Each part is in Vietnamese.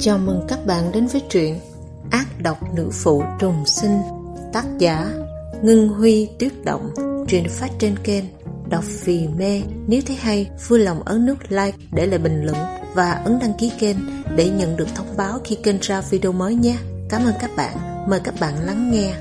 Chào mừng các bạn đến với truyện Ác độc nữ phụ trùng sinh, tác giả Ngân Huy Tuyết Động. Truyện phát trên kênh Đọc Vì Mê. Nếu thấy hay, vui lòng ấn nút like, để lại bình luận và ấn đăng ký kênh để nhận được thông báo khi kênh ra video mới nhé. Cảm ơn các bạn. Mời các bạn lắng nghe.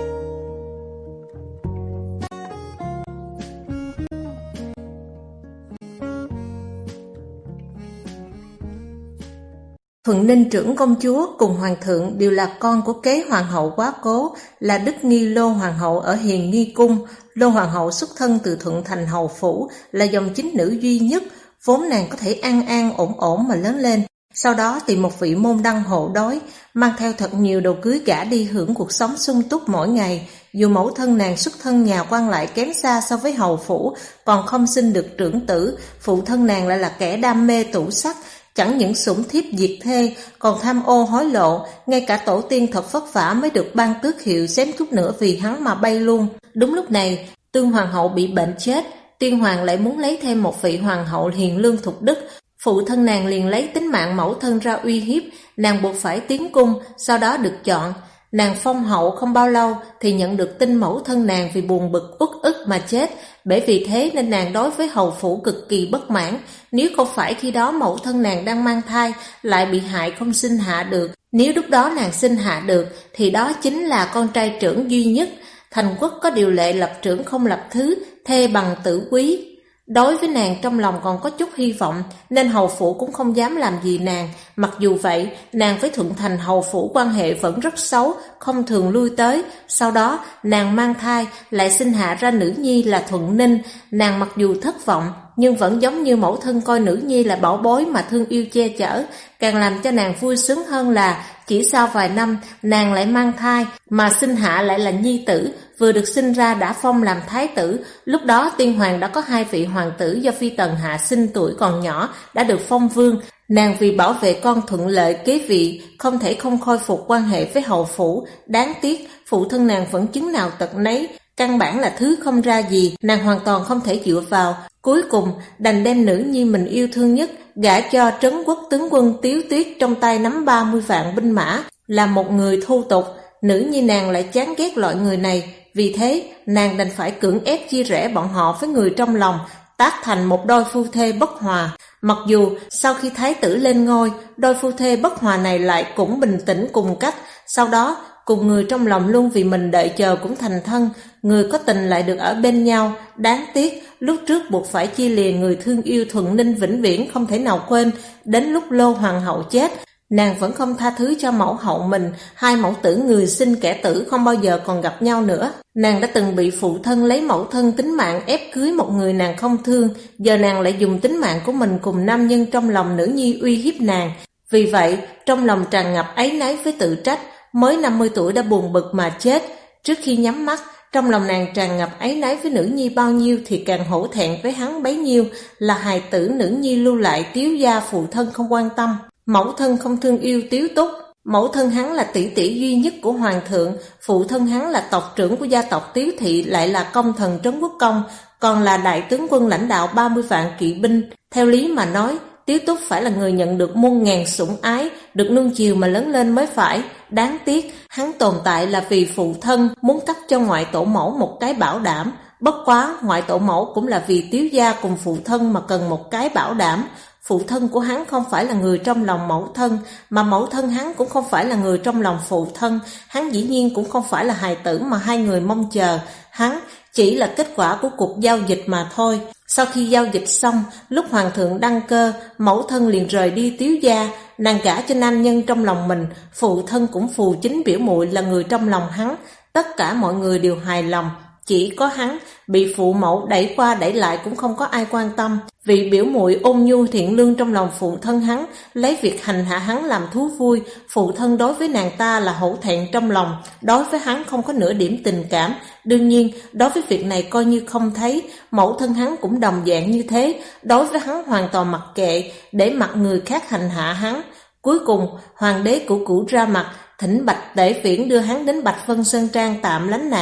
Thuận Ninh trưởng công chúa cùng hoàng thượng đều là con của kế hoàng hậu quá cố là Đức Nghi Lô hoàng hậu ở Hiền Nghi cung. Lô hoàng hậu xuất thân từ Thuận Thành hầu phủ, là dòng chính nữ duy nhất, vốn nàng có thể an an ổn ổn mà lớn lên. Sau đó tìm một vị môn đăng hộ đối, mang theo thật nhiều đồ cưới gả đi hưởng cuộc sống sung túc mỗi ngày. Dù mẫu thân nàng xuất thân nhà quan lại kém xa so với hầu phủ, còn không sinh được trưởng tử, phụ thân nàng lại là kẻ đam mê tủ sắc, chẳng những sủng thiếp diệt thê, còn tham ô hối lộ, ngay cả tổ tiên thật vất vả mới được ban tước hiệu xém chút nữa vì hắn mà bay luôn. Đúng lúc này, Tương hoàng hậu bị bệnh chết, Tiên hoàng lại muốn lấy thêm một vị hoàng hậu hiền lương thục đức. Phụ thân nàng liền lấy tính mạng mẫu thân ra uy hiếp, nàng buộc phải tiến cung, sau đó được chọn. Nàng phong hậu không bao lâu thì nhận được tin mẫu thân nàng vì buồn bực uất ức mà chết, bởi vì thế nên nàng đối với hầu phủ cực kỳ bất mãn. Nếu không phải khi đó mẫu thân nàng đang mang thai, lại bị hại không sinh hạ được, nếu lúc đó nàng sinh hạ được thì đó chính là con trai trưởng duy nhất. Thành quốc có điều lệ lập trưởng không lập thứ, thê bằng tử quý. Đối với nàng trong lòng còn có chút hy vọng, nên hầu phủ cũng không dám làm gì nàng. Mặc dù vậy, nàng với Thuận Thành hầu phủ quan hệ vẫn rất xấu, không thường lui tới. Sau đó, nàng mang thai, lại sinh hạ ra nữ nhi là Thuận Ninh. Nàng mặc dù thất vọng, nhưng vẫn giống như mẫu thân coi nữ nhi là bảo bối mà thương yêu che chở. Càng làm cho nàng vui sướng hơn là chỉ sau vài năm, nàng lại mang thai, mà sinh hạ lại là nhi tử, vừa được sinh ra đã phong làm thái tử. Lúc đó Tiên hoàng đã có 2 vị hoàng tử do Phi Tần hạ sinh tuổi còn nhỏ đã được phong vương. Nàng vì bảo vệ con thuận lợi kế vị, không thể không khôi phục quan hệ với hầu phủ. Đáng tiếc, phụ thân nàng vẫn chứng nào tật nấy, căn bản là thứ không ra gì, nàng hoàn toàn không thể dựa vào. Cuối cùng, đành đem nữ nhi mình yêu thương nhất gả cho Trấn Quốc tướng quân Tiếu Tuyết, trong tay nắm 30 vạn binh mã, là một người thô tục. Nữ nhi nàng lại chán ghét loại người này, vì thế nàng đành phải cưỡng ép chia rẽ bọn họ với người trong lòng, tác thành một đôi phu thê bất hòa. Mặc dù sau khi thái tử lên ngôi, đôi phu thê bất hòa này lại cũng bình tĩnh cùng cách, sau đó cùng người trong lòng luôn vì mình đợi chờ cũng thành thân, người có tình lại được ở bên nhau. Đáng tiếc, lúc trước buộc phải chia lìa người thương yêu Thuận Ninh vĩnh viễn không thể nào quên. Đến lúc Lô hoàng hậu chết, nàng vẫn không tha thứ cho mẫu hậu mình. 2 mẫu tử người sinh kẻ tử không bao giờ còn gặp nhau nữa. Nàng đã từng bị phụ thân lấy mẫu thân tính mạng ép cưới một người nàng không thương, giờ nàng lại dùng tính mạng của mình cùng nam nhân trong lòng nữ nhi uy hiếp nàng. Vì vậy, trong lòng tràn ngập áy náy với tự trách, mới 50 tuổi đã buồn bực mà chết. Trước khi nhắm mắt, trong lòng nàng tràn ngập áy náy với nữ nhi bao nhiêu thì càng hổ thẹn với hắn bấy nhiêu. Là hài tử nữ nhi lưu lại Tiếu gia, phụ thân không quan tâm, mẫu thân không thương yêu Tiếu Túc. Mẫu thân hắn là tỷ tỷ duy nhất của hoàng thượng, phụ thân hắn là tộc trưởng của gia tộc Tiếu thị, lại là công thần Trấn Quốc công, còn là đại tướng quân lãnh đạo 30 vạn kỵ binh. Theo lý mà nói, Tiếu Túc phải là người nhận được muôn ngàn sủng ái, được nuông chiều mà lớn lên mới phải. Đáng tiếc, hắn tồn tại là vì phụ thân muốn cấp cho ngoại tổ mẫu một cái bảo đảm. Bất quá, ngoại tổ mẫu cũng là vì Tiếu gia cùng phụ thân mà cần một cái bảo đảm. Phụ thân của hắn không phải là người trong lòng mẫu thân, mà mẫu thân hắn cũng không phải là người trong lòng phụ thân. Hắn dĩ nhiên cũng không phải là hài tử mà 2 người mong chờ. Hắn chỉ là kết quả của cuộc giao dịch mà thôi. Sau khi giao dịch xong, lúc hoàng thượng đăng cơ, mẫu thân liền rời đi Tiếu gia, nàng gả cho nam nhân trong lòng mình. Phụ thân cũng phù chính biểu muội là người trong lòng hắn. Tất cả mọi người đều hài lòng, chỉ có hắn bị phụ mẫu đẩy qua đẩy lại cũng không có ai quan tâm. Vì biểu muội ôn nhu thiện lương trong lòng phụ thân hắn, lấy việc hành hạ hắn làm thú vui. Phụ thân đối với nàng ta là hổ thẹn trong lòng, đối với hắn không có nửa điểm tình cảm. Đương nhiên, đối với việc này coi như không thấy. Mẫu thân hắn cũng đồng dạng như thế, đối với hắn hoàn toàn mặc kệ, để mặc người khác hành hạ hắn. Cuối cùng, hoàng đế Cửu Cửu ra mặt, thỉnh Bạch Tể Viễn đưa hắn đến Bạch Vân Sơn Trang tạm lánh nạn.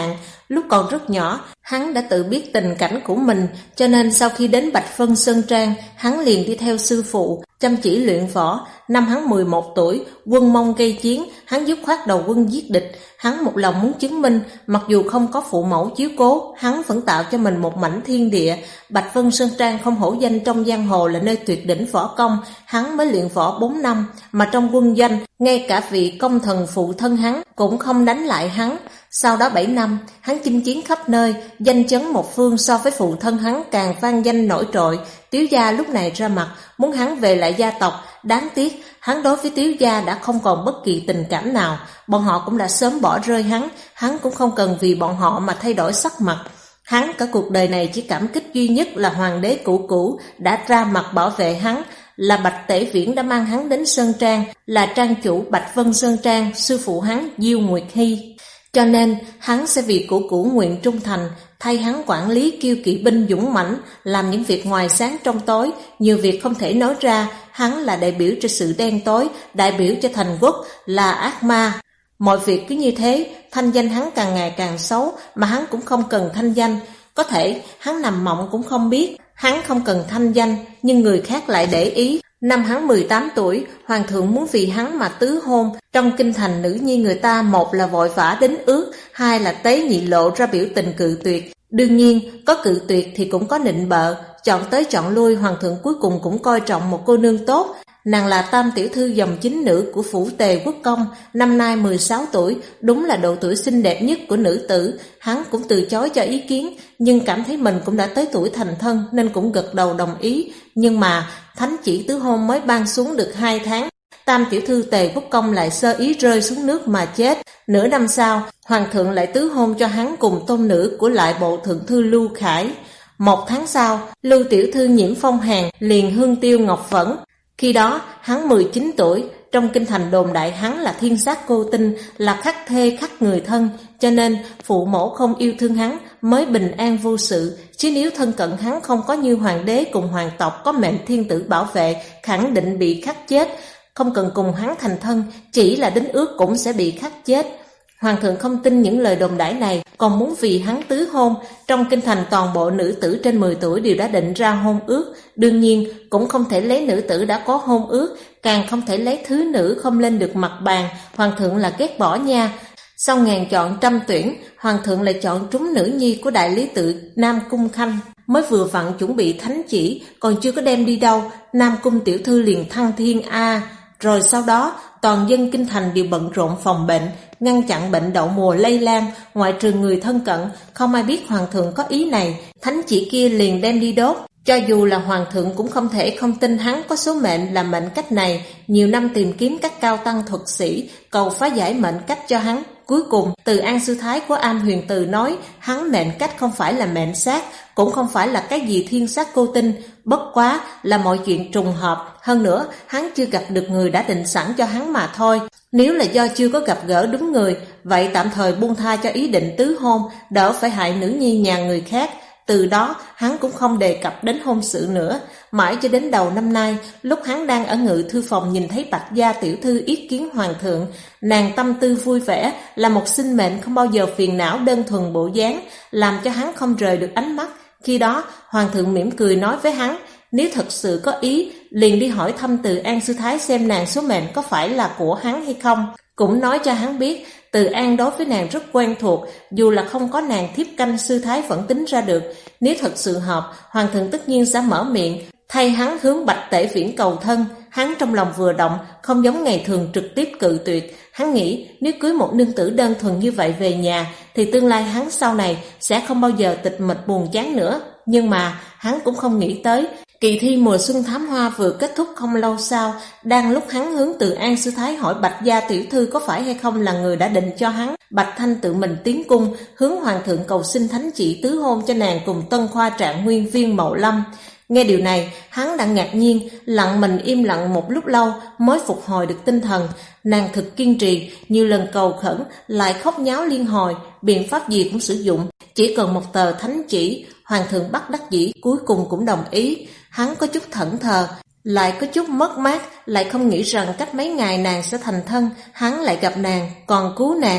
Lúc còn rất nhỏ, hắn đã tự biết tình cảnh của mình, cho nên sau khi đến Bạch Vân Sơn Trang, hắn liền đi theo sư phụ, chăm chỉ luyện võ. Năm hắn 11 tuổi, quân Mông gây chiến, hắn dứt khoát đầu quân giết địch. Hắn một lòng muốn chứng minh, mặc dù không có phụ mẫu chiếu cố, hắn vẫn tạo cho mình một mảnh thiên địa. Bạch Vân Sơn Trang không hổ danh trong giang hồ là nơi tuyệt đỉnh võ công. Hắn mới luyện võ 4 năm, mà trong quân doanh, ngay cả vị công thần phụ thân hắn cũng không đánh lại hắn. Sau đó 7 năm, hắn chinh chiến khắp nơi, danh chấn một phương, so với phụ thân hắn càng vang danh nổi trội. Tiếu gia lúc này ra mặt, muốn hắn về lại gia tộc. Đáng tiếc, hắn đối với Tiếu gia đã không còn bất kỳ tình cảm nào. Bọn họ cũng đã sớm bỏ rơi hắn cũng không cần vì bọn họ mà thay đổi sắc mặt. Hắn cả cuộc đời này chỉ cảm kích duy nhất là hoàng đế cũ cũ đã ra mặt bảo vệ hắn, là Bạch Tể Viễn đã mang hắn đến Sơn Trang, là trang chủ Bạch Vân Sơn Trang, sư phụ hắn Diêu Nguyệt Hy. Cho nên hắn sẽ vì cũ cũ nguyện trung thành, thay hắn quản lý kiêu kỵ binh dũng mãnh, làm những việc ngoài sáng trong tối, nhiều việc không thể nói ra. Hắn là đại biểu cho sự đen tối, đại biểu cho thành quốc, là ác ma. Mọi việc cứ như thế, thanh danh hắn càng ngày càng xấu, mà hắn cũng không cần thanh danh. Có thể hắn nằm mộng cũng không biết, hắn không cần thanh danh, nhưng người khác lại để ý. Năm hắn 18 tuổi, hoàng thượng muốn vì hắn mà tứ hôn. Trong kinh thành nữ nhi người ta, một là vội vã đính ước, hai là tế nhị lộ ra biểu tình cự tuyệt. Đương nhiên, có cự tuyệt thì cũng có nịnh bợ, chọn tới chọn lui, hoàng thượng cuối cùng cũng coi trọng một cô nương tốt. Nàng là tam tiểu thư dòng chính nữ của phủ Tề Quốc Công, năm nay 16 tuổi, đúng là độ tuổi xinh đẹp nhất của nữ tử. Hắn cũng từ chối cho ý kiến, nhưng cảm thấy mình cũng đã tới tuổi thành thân nên cũng gật đầu đồng ý. Nhưng mà thánh chỉ tứ hôn mới ban xuống được 2 tháng, tam tiểu thư Tề Quốc Công lại sơ ý rơi xuống nước mà chết. Nửa năm sau, hoàng thượng lại tứ hôn cho hắn cùng tôn nữ của lại bộ thượng thư Lưu Khải. 1 tháng sau, Lưu tiểu thư nhiễm phong hàn, liền hương tiêu ngọc vẫn. Khi đó hắn 19 tuổi, trong kinh thành đồn đại hắn là thiên sát cô tinh, là khắc thê khắc người thân, cho nên phụ mẫu không yêu thương hắn mới bình an vô sự. Chứ nếu thân cận hắn không có như hoàng đế cùng hoàng tộc có mệnh thiên tử bảo vệ, khẳng định bị khắc chết. Không cần cùng hắn thành thân, chỉ là đính ước cũng sẽ bị khắc chết. Hoàng thượng không tin những lời đồn đãi này, còn muốn vì hắn tứ hôn. Trong kinh thành toàn bộ nữ tử trên 10 tuổi đều đã định ra hôn ước, đương nhiên cũng không thể lấy nữ tử đã có hôn ước, càng không thể lấy thứ nữ không lên được mặt bàn. Hoàng thượng là ghét bỏ nha. Sau ngàn chọn trăm tuyển, hoàng thượng lại chọn trúng nữ nhi của đại lý tự Nam Cung Khanh. Mới vừa vặn chuẩn bị thánh chỉ, còn chưa có đem đi đâu, Nam Cung tiểu thư liền thăng thiên a. Rồi sau đó, toàn dân kinh thành đều bận rộn phòng bệnh, ngăn chặn bệnh đậu mùa lây lan, ngoại trừ người thân cận, không ai biết hoàng thượng có ý này. Thánh chỉ kia liền đem đi đốt. Cho dù là hoàng thượng cũng không thể không tin hắn có số mệnh là mệnh cách này. Nhiều năm tìm kiếm các cao tăng thuật sĩ, cầu phá giải mệnh cách cho hắn. Cuối cùng, Từ An sư thái của Am Huyền Từ nói hắn mệnh cách không phải là mệnh sát, cũng không phải là cái gì thiên sát cô tinh, bất quá là mọi chuyện trùng hợp. Hơn nữa, hắn chưa gặp được người đã định sẵn cho hắn mà thôi. Nếu là do chưa có gặp gỡ đúng người, vậy tạm thời buông tha cho ý định tứ hôn, đỡ phải hại nữ nhi nhà người khác. Từ đó, hắn cũng không đề cập đến hôn sự nữa. Mãi cho đến đầu năm nay, lúc hắn đang ở ngự thư phòng nhìn thấy Bạch gia tiểu thư yết kiến hoàng thượng, nàng tâm tư vui vẻ, là một sinh mệnh không bao giờ phiền não đơn thuần bộ dáng, làm cho hắn không rời được ánh mắt. Khi đó, hoàng thượng mỉm cười nói với hắn, nếu thật sự có ý, liền đi hỏi thăm Từ An sư thái xem nàng số mệnh có phải là của hắn hay không. Cũng nói cho hắn biết, Từ An đối với nàng rất quen thuộc, dù là không có nàng thiếp canh sư thái vẫn tính ra được. Nếu thật sự hợp, hoàng thượng tất nhiên sẽ mở miệng, thay hắn hướng Bạch Tể Viễn cầu thân. Hắn trong lòng vừa động, không giống ngày thường trực tiếp cự tuyệt. Hắn nghĩ nếu cưới một nương tử đơn thuần như vậy về nhà, thì tương lai hắn sau này sẽ không bao giờ tịch mịch buồn chán nữa. Nhưng mà hắn cũng không nghĩ tới, kỳ thi mùa xuân thám hoa vừa kết thúc không lâu sau, đang lúc hắn hướng Từ An sư thái hỏi Bạch gia tiểu thư có phải hay không là người đã định cho hắn, Bạch Thanh tự mình tiến cung hướng hoàng thượng cầu xin thánh chỉ tứ hôn cho nàng cùng Tân Khoa Trạng Nguyên Viên Mậu Lâm. Nghe điều này, hắn đã ngạc nhiên, lặng mình im lặng một lúc lâu mới phục hồi được tinh thần. Nàng thực kiên trì, nhiều lần cầu khẩn, lại khóc nháo liên hồi, biện pháp gì cũng sử dụng, chỉ cần một tờ thánh chỉ. Hoàng thượng bất đắc dĩ cuối cùng cũng đồng ý. Hắn có chút thẫn thờ, lại có chút mất mát, lại không nghĩ rằng cách mấy ngày nàng sẽ thành thân, hắn lại gặp nàng, còn cứu nàng.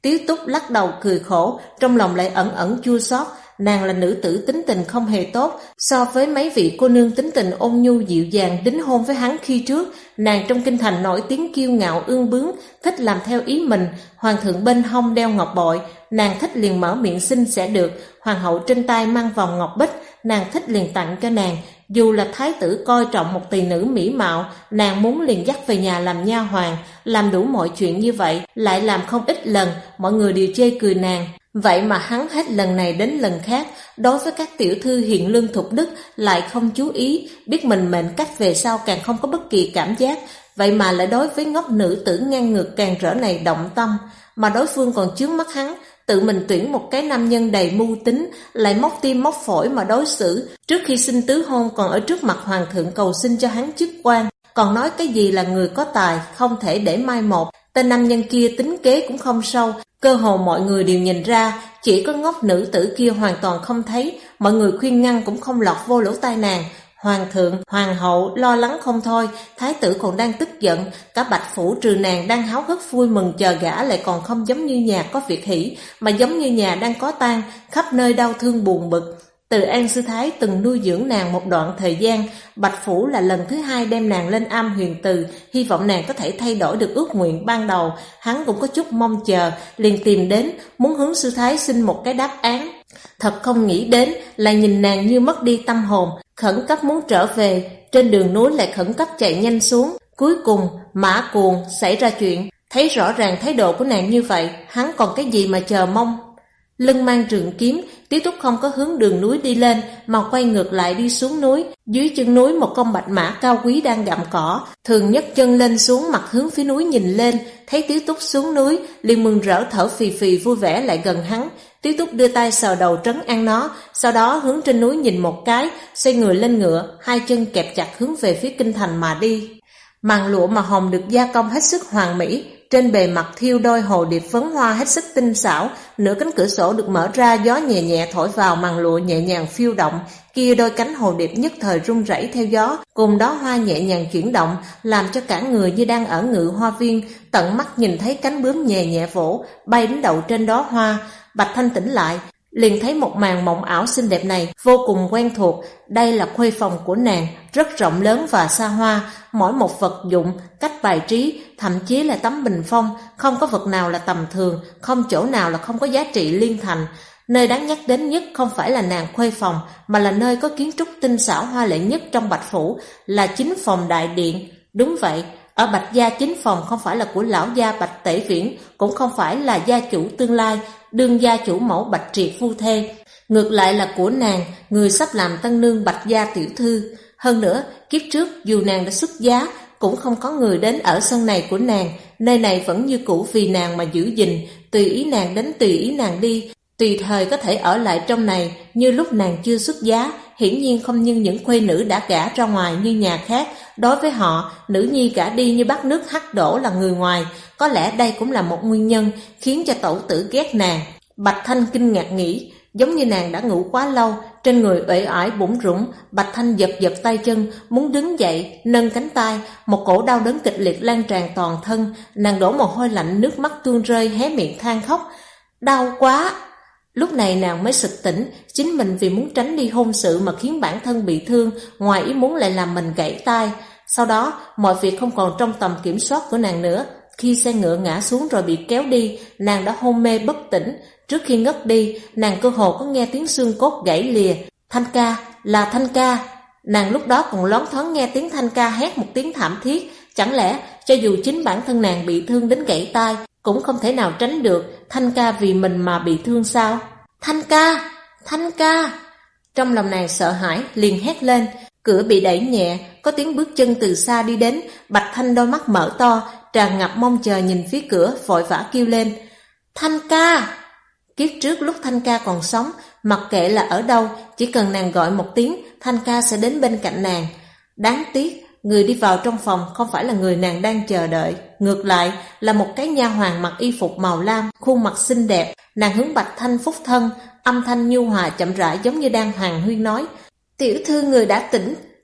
Tiếu Túc lắc đầu cười khổ, trong lòng lại ẩn ẩn chua xót. Nàng là nữ tử tính tình không hề tốt, so với mấy vị cô nương tính tình ôn nhu dịu dàng đính hôn với hắn khi trước, nàng trong kinh thành nổi tiếng kiêu ngạo ương bướng, thích làm theo ý mình. Hoàng thượng bên hông đeo ngọc bội, nàng thích liền mở miệng xin sẽ được. Hoàng hậu trên tay mang vòng ngọc bích, nàng thích liền tặng cho nàng. Dù là thái tử coi trọng một tỳ nữ mỹ mạo, nàng muốn liền dắt về nhà làm nha hoàn. Làm đủ mọi chuyện như vậy, lại làm không ít lần, mọi người đều chê cười nàng. Vậy mà hắn hết lần này đến lần khác, đối với các tiểu thư hiền lương thục đức lại không chú ý, biết mình mệnh cách về sau càng không có bất kỳ cảm giác. Vậy mà lại đối với ngốc nữ tử ngang ngược càng rỡ này động tâm, mà đối phương còn chướng mắt hắn, tự mình tuyển một cái nam nhân đầy mưu tính, lại móc tim móc phổi mà đối xử. Trước khi xin tứ hôn còn ở trước mặt hoàng thượng cầu xin cho hắn chức quan, còn nói cái gì là người có tài, không thể để mai một. Tên nam nhân kia tính kế cũng không sâu, cơ hồ mọi người đều nhìn ra, chỉ có ngốc nữ tử kia hoàn toàn không thấy, mọi người khuyên ngăn cũng không lọt vô lỗ tai nàng. Hoàng thượng, hoàng hậu lo lắng không thôi, thái tử còn đang tức giận, cả Bạch phủ trừ nàng đang háo hức vui mừng chờ gã lại còn không giống như nhà có việc hỷ, mà giống như nhà đang có tang, khắp nơi đau thương buồn bực. Từ An sư thái từng nuôi dưỡng nàng một đoạn thời gian, Bạch phủ là lần thứ hai đem nàng lên Am Huyền Từ, hy vọng nàng có thể thay đổi được ước nguyện ban đầu. Hắn cũng có chút mong chờ, liền tìm đến, muốn hướng sư thái xin một cái đáp án. Thật không nghĩ đến là nhìn nàng như mất đi tâm hồn, khẩn cấp muốn trở về, trên đường núi lại khẩn cấp chạy nhanh xuống. Cuối cùng Mã Cuồng xảy ra chuyện, thấy rõ ràng thái độ của nàng như vậy, hắn còn cái gì mà chờ mong. Lưng mang trường kiếm, Tiếu Túc không có hướng đường núi đi lên mà quay ngược lại đi xuống núi. Dưới chân núi một con bạch mã cao quý đang gặm cỏ, thường nhấc chân lên xuống mặt hướng phía núi nhìn lên, thấy Tiếu Túc xuống núi liền mừng rỡ thở phì phì vui vẻ lại gần hắn. Tiếu Túc đưa tay sờ đầu trấn an nó, sau đó hướng trên núi nhìn một cái, xoay người lên ngựa, hai chân kẹp chặt hướng về phía kinh thành mà đi. Màn lụa màu hồng được gia công hết sức hoàn mỹ, trên bề mặt thiêu đôi hồ điệp phấn hoa hết sức tinh xảo, nửa cánh cửa sổ được mở ra, gió nhẹ nhẹ thổi vào, màn lụa nhẹ nhàng phiêu động, kia đôi cánh hồ điệp nhất thời rung rẩy theo gió, cùng đó hoa nhẹ nhàng chuyển động, làm cho cả người như đang ở ngự hoa viên, tận mắt nhìn thấy cánh bướm nhẹ nhẹ vỗ, bay đến đậu trên đó hoa. Bạch Thanh tỉnh lại, liền thấy một màn mộng ảo xinh đẹp này, vô cùng quen thuộc. Đây là khuê phòng của nàng, rất rộng lớn và xa hoa, mỗi một vật dụng, cách bài trí, thậm chí là tấm bình phong, không có vật nào là tầm thường, không chỗ nào là không có giá trị liên thành. Nơi đáng nhắc đến nhất không phải là nàng khuê phòng, mà là nơi có kiến trúc tinh xảo hoa lệ nhất trong Bạch phủ, là chính phòng đại điện. Đúng vậy, ở Bạch gia chính phòng không phải là của lão gia Bạch Tể Viễn, cũng không phải là gia chủ tương lai, đương gia chủ mẫu Bạch Triệt phu thê, ngược lại là của nàng, người sắp làm tân nương Bạch gia tiểu thư. Hơn nữa, kiếp trước dù nàng đã xuất giá, cũng không có người đến ở sân này của nàng, nơi này vẫn như cũ vì nàng mà giữ gìn, tùy ý nàng đến tùy ý nàng đi, tùy thời có thể ở lại trong này như lúc nàng chưa xuất giá. Hiển nhiên không như những khuê nữ đã gả ra ngoài như nhà khác, đối với họ, nữ nhi gả đi như bát nước hắc đổ là người ngoài, có lẽ đây cũng là một nguyên nhân khiến cho tẩu tử ghét nàng. Bạch Thanh kinh ngạc nghĩ, giống như nàng đã ngủ quá lâu, trên người uể oải bủn rủn. Bạch Thanh giật giật tay chân, muốn đứng dậy, nâng cánh tay, một cổ đau đớn kịch liệt lan tràn toàn thân, nàng đổ mồ hôi lạnh, nước mắt tuôn rơi, hé miệng than khóc, đau quá. Lúc này nàng mới sực tỉnh, chính mình vì muốn tránh đi hôn sự mà khiến bản thân bị thương, ngoài ý muốn lại làm mình gãy tay. Sau đó, mọi việc không còn trong tầm kiểm soát của nàng nữa. Khi xe ngựa ngã xuống rồi bị kéo đi, nàng đã hôn mê bất tỉnh. Trước khi ngất đi, nàng cơ hồ có nghe tiếng xương cốt gãy lìa. Thanh ca, là Thanh ca. Nàng lúc đó còn loáng thoáng nghe tiếng Thanh ca hét một tiếng thảm thiết. Chẳng lẽ, cho dù chính bản thân nàng bị thương đến gãy tai, cũng không thể nào tránh được Thanh ca vì mình mà bị thương sao? Thanh ca! Thanh ca! Trong lòng nàng sợ hãi, liền hét lên. Cửa bị đẩy nhẹ, có tiếng bước chân từ xa đi đến. Bạch Thanh đôi mắt mở to, tràn ngập mong chờ nhìn phía cửa, vội vã kêu lên. Thanh ca! Kiếp trước lúc Thanh ca còn sống, mặc kệ là ở đâu, chỉ cần nàng gọi một tiếng, Thanh ca sẽ đến bên cạnh nàng. Đáng tiếc, người đi vào trong phòng không phải là người nàng đang chờ đợi, ngược lại là một cái nha hoàn mặc y phục màu lam, khuôn mặt xinh đẹp. Nàng hướng Bạch Thanh phúc thân, âm thanh nhu hòa chậm rãi giống như đang hàn huyên nói. Tiểu thư người đã tỉnh.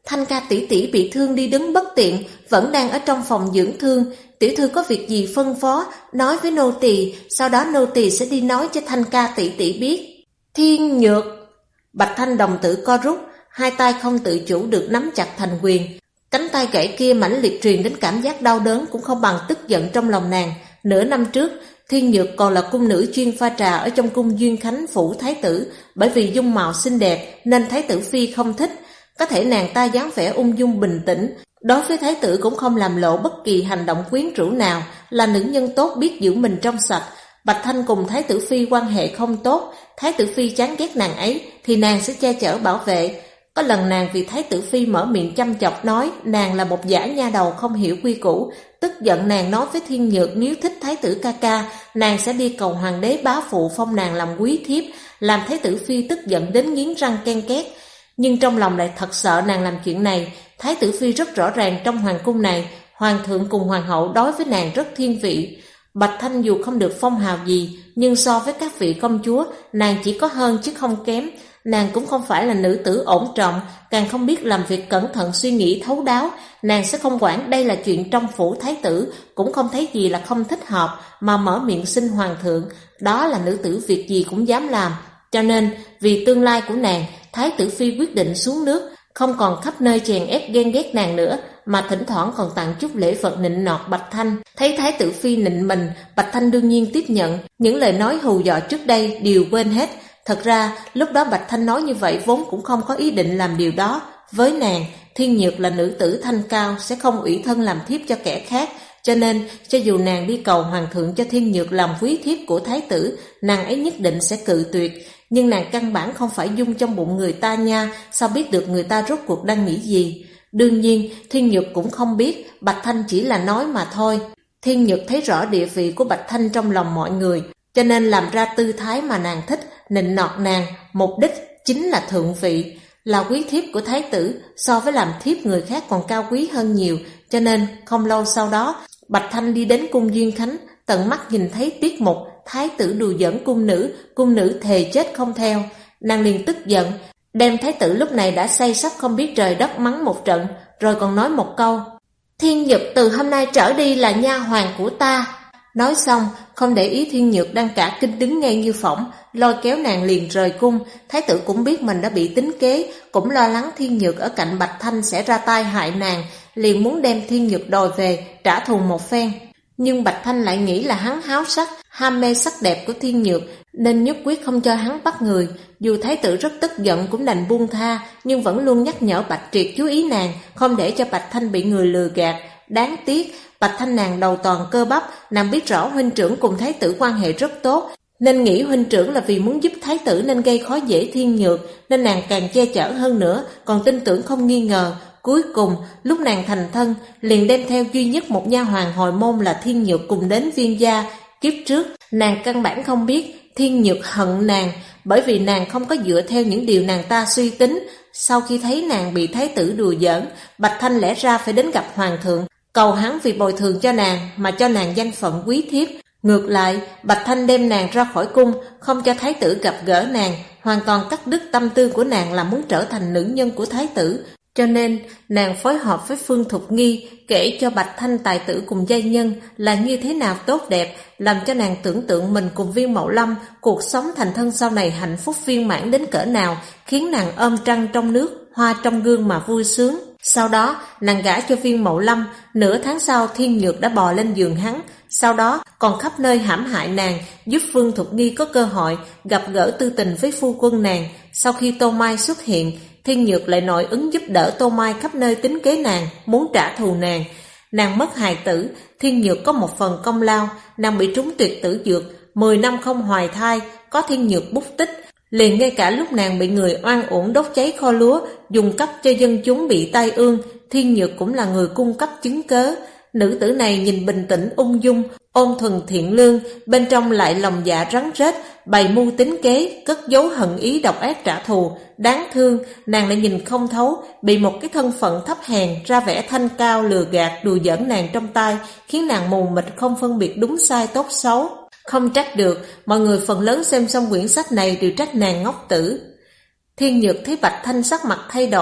Thanh ca tỷ tỷ bị thương đi đứng bất tiện, vẫn đang ở trong phòng dưỡng thương. Tiểu thư có việc gì phân phó, nói với nô tỳ, sau đó nô tỳ sẽ đi nói cho Thanh ca tỷ tỷ biết. Thiên Nhược. Bạch Thanh đồng tử co rút, hai tay không tự chủ được nắm chặt thành quyền. Cánh tay gãy kia mãnh liệt truyền đến cảm giác đau đớn cũng không bằng tức giận trong lòng nàng. Nửa năm trước, Thiên Nhược còn là cung nữ chuyên pha trà ở trong cung Duyên Khánh phủ thái tử, bởi vì dung mạo xinh đẹp nên thái tử phi không thích. Có thể nàng ta dáng vẻ ung dung bình tĩnh, đối với thái tử cũng không làm lộ bất kỳ hành động quyến rũ nào, là nữ nhân tốt biết giữ mình trong sạch. Bạch Thanh cùng thái tử phi quan hệ không tốt, thái tử phi chán ghét nàng ấy thì nàng sẽ che chở bảo vệ. Có lần nàng vì thái tử phi mở miệng chăm chọc nói nàng là một dã nha đầu không hiểu quy củ, tức giận nàng nói với Thiên Nhược nếu thích thái tử ca ca, nàng sẽ đi cầu hoàng đế bá phụ phong nàng làm quý thiếp, làm thái tử phi tức giận đến nghiến răng ken két. Nhưng trong lòng lại thật sợ nàng làm chuyện này. Thái tử phi rất rõ ràng trong hoàng cung này, hoàng thượng cùng hoàng hậu đối với nàng rất thiên vị. Bạch Thanh dù không được phong hào gì, nhưng so với các vị công chúa, nàng chỉ có hơn chứ không kém. Nàng cũng không phải là nữ tử ổn trọng, càng không biết làm việc cẩn thận suy nghĩ thấu đáo. Nàng sẽ không quản đây là chuyện trong phủ thái tử, cũng không thấy gì là không thích hợp mà mở miệng xin hoàng thượng. Đó là nữ tử việc gì cũng dám làm. Cho nên, vì tương lai của nàng, thái tử phi quyết định xuống nước, không còn khắp nơi chèn ép ghen ghét nàng nữa, mà thỉnh thoảng còn tặng chút lễ vật nịnh nọt Bạch Thanh. Thấy thái tử phi nịnh mình, Bạch Thanh đương nhiên tiếp nhận, những lời nói hù dọa trước đây đều quên hết. Thật ra, lúc đó Bạch Thanh nói như vậy vốn cũng không có ý định làm điều đó. Với nàng, Thiên Nhược là nữ tử thanh cao, sẽ không ủy thân làm thiếp cho kẻ khác. Cho nên, cho dù nàng đi cầu hoàng thượng cho Thiên Nhược làm quý thiếp của thái tử, nàng ấy nhất định sẽ cự tuyệt. Nhưng nàng căn bản không phải dung trong bụng người ta nha, sao biết được người ta rốt cuộc đang nghĩ gì. Đương nhiên, Thiên Nhược cũng không biết, Bạch Thanh chỉ là nói mà thôi. Thiên Nhược thấy rõ địa vị của Bạch Thanh trong lòng mọi người, cho nên làm ra tư thái mà nàng thích, nịnh nọt nàng, mục đích chính là thượng vị. Là quý thiếp của thái tử, so với làm thiếp người khác còn cao quý hơn nhiều, cho nên không lâu sau đó, Bạch Thanh đi đến cung Duyên Khánh, tận mắt nhìn thấy tiết mục thái tử đùa giỡn cung nữ thề chết không theo. Nàng liền tức giận, đem thái tử lúc này đã say sắp không biết trời đất mắng một trận, rồi còn nói một câu: Thiên Nhược từ hôm nay trở đi là nha hoàn của ta. Nói xong, không để ý Thiên Nhược đang cả kinh đứng ngay như phỏng, lôi kéo nàng liền rời cung. Thái tử cũng biết mình đã bị tính kế, cũng lo lắng Thiên Nhược ở cạnh Bạch Thanh sẽ ra tay hại nàng, liền muốn đem Thiên Nhược đòi về, trả thù một phen. Nhưng Bạch Thanh lại nghĩ là hắn háo sắc, ham mê sắc đẹp của Thiên Nhược, nên nhất quyết không cho hắn bắt người. Dù thái tử rất tức giận cũng đành buông tha, nhưng vẫn luôn nhắc nhở Bạch Triệt chú ý nàng, không để cho Bạch Thanh bị người lừa gạt. Đáng tiếc, Bạch Thanh nàng đầu toàn cơ bắp, nàng biết rõ huynh trưởng cùng thái tử quan hệ rất tốt, nên nghĩ huynh trưởng là vì muốn giúp thái tử nên gây khó dễ Thiên Nhược, nên nàng càng che chở hơn nữa, còn tin tưởng không nghi ngờ. Cuối cùng, lúc nàng thành thân, liền đem theo duy nhất một nha hoàn hồi môn là Thiên Nhược cùng đến Viên gia. Kiếp trước, nàng căn bản không biết Thiên Nhược hận nàng, bởi vì nàng không có dựa theo những điều nàng ta suy tính. Sau khi thấy nàng bị thái tử đùa giỡn, Bạch Thanh lẽ ra phải đến gặp hoàng thượng, cầu hắn vì bồi thường cho nàng mà cho nàng danh phận quý thiếp. Ngược lại, Bạch Thanh đem nàng ra khỏi cung, không cho thái tử gặp gỡ nàng, hoàn toàn cắt đứt tâm tư của nàng là muốn trở thành nữ nhân của thái tử. Cho nên, nàng phối hợp với Phương Thục Nghi kể cho Bạch Thanh tài tử cùng giai nhân là như thế nào tốt đẹp, làm cho nàng tưởng tượng mình cùng Viên Mậu Lâm cuộc sống thành thân sau này hạnh phúc viên mãn đến cỡ nào, khiến nàng ôm trăng trong nước, hoa trong gương mà vui sướng. Sau đó, nàng gả cho Viên Mậu Lâm, nửa tháng sau Thiên Nhược đã bò lên giường hắn, sau đó còn khắp nơi hãm hại nàng, giúp Phương Thục Nghi có cơ hội gặp gỡ tư tình với phu quân nàng. Sau khi Tô Mai xuất hiện, Thiên Nhược lại nội ứng giúp đỡ Tô Mai khắp nơi tính kế nàng, muốn trả thù nàng. Nàng mất hài tử, Thiên Nhược có một phần công lao, nàng bị trúng tuyệt tử dược, 10 năm không hoài thai, có Thiên Nhược bút tích. Liền ngay cả lúc nàng bị người oan uổng đốt cháy kho lúa, dùng cấp cho dân chúng bị tai ương, Thiên Nhược cũng là người cung cấp chứng cớ. Nữ tử này nhìn bình tĩnh ung dung, ôn thuần thiện lương, bên trong lại lòng dạ rắn rết, bày mưu tính kế, cất giấu hận ý độc ác trả thù. Đáng thương, nàng lại nhìn không thấu, bị một cái thân phận thấp hèn ra vẻ thanh cao lừa gạt đùa giỡn nàng trong tay, khiến nàng mù mịt không phân biệt đúng sai tốt xấu. Không trách được, mọi người phần lớn xem xong quyển sách này đều trách nàng ngốc tử. Thiên Nhược thấy Bạch Thanh sắc mặt thay đổi,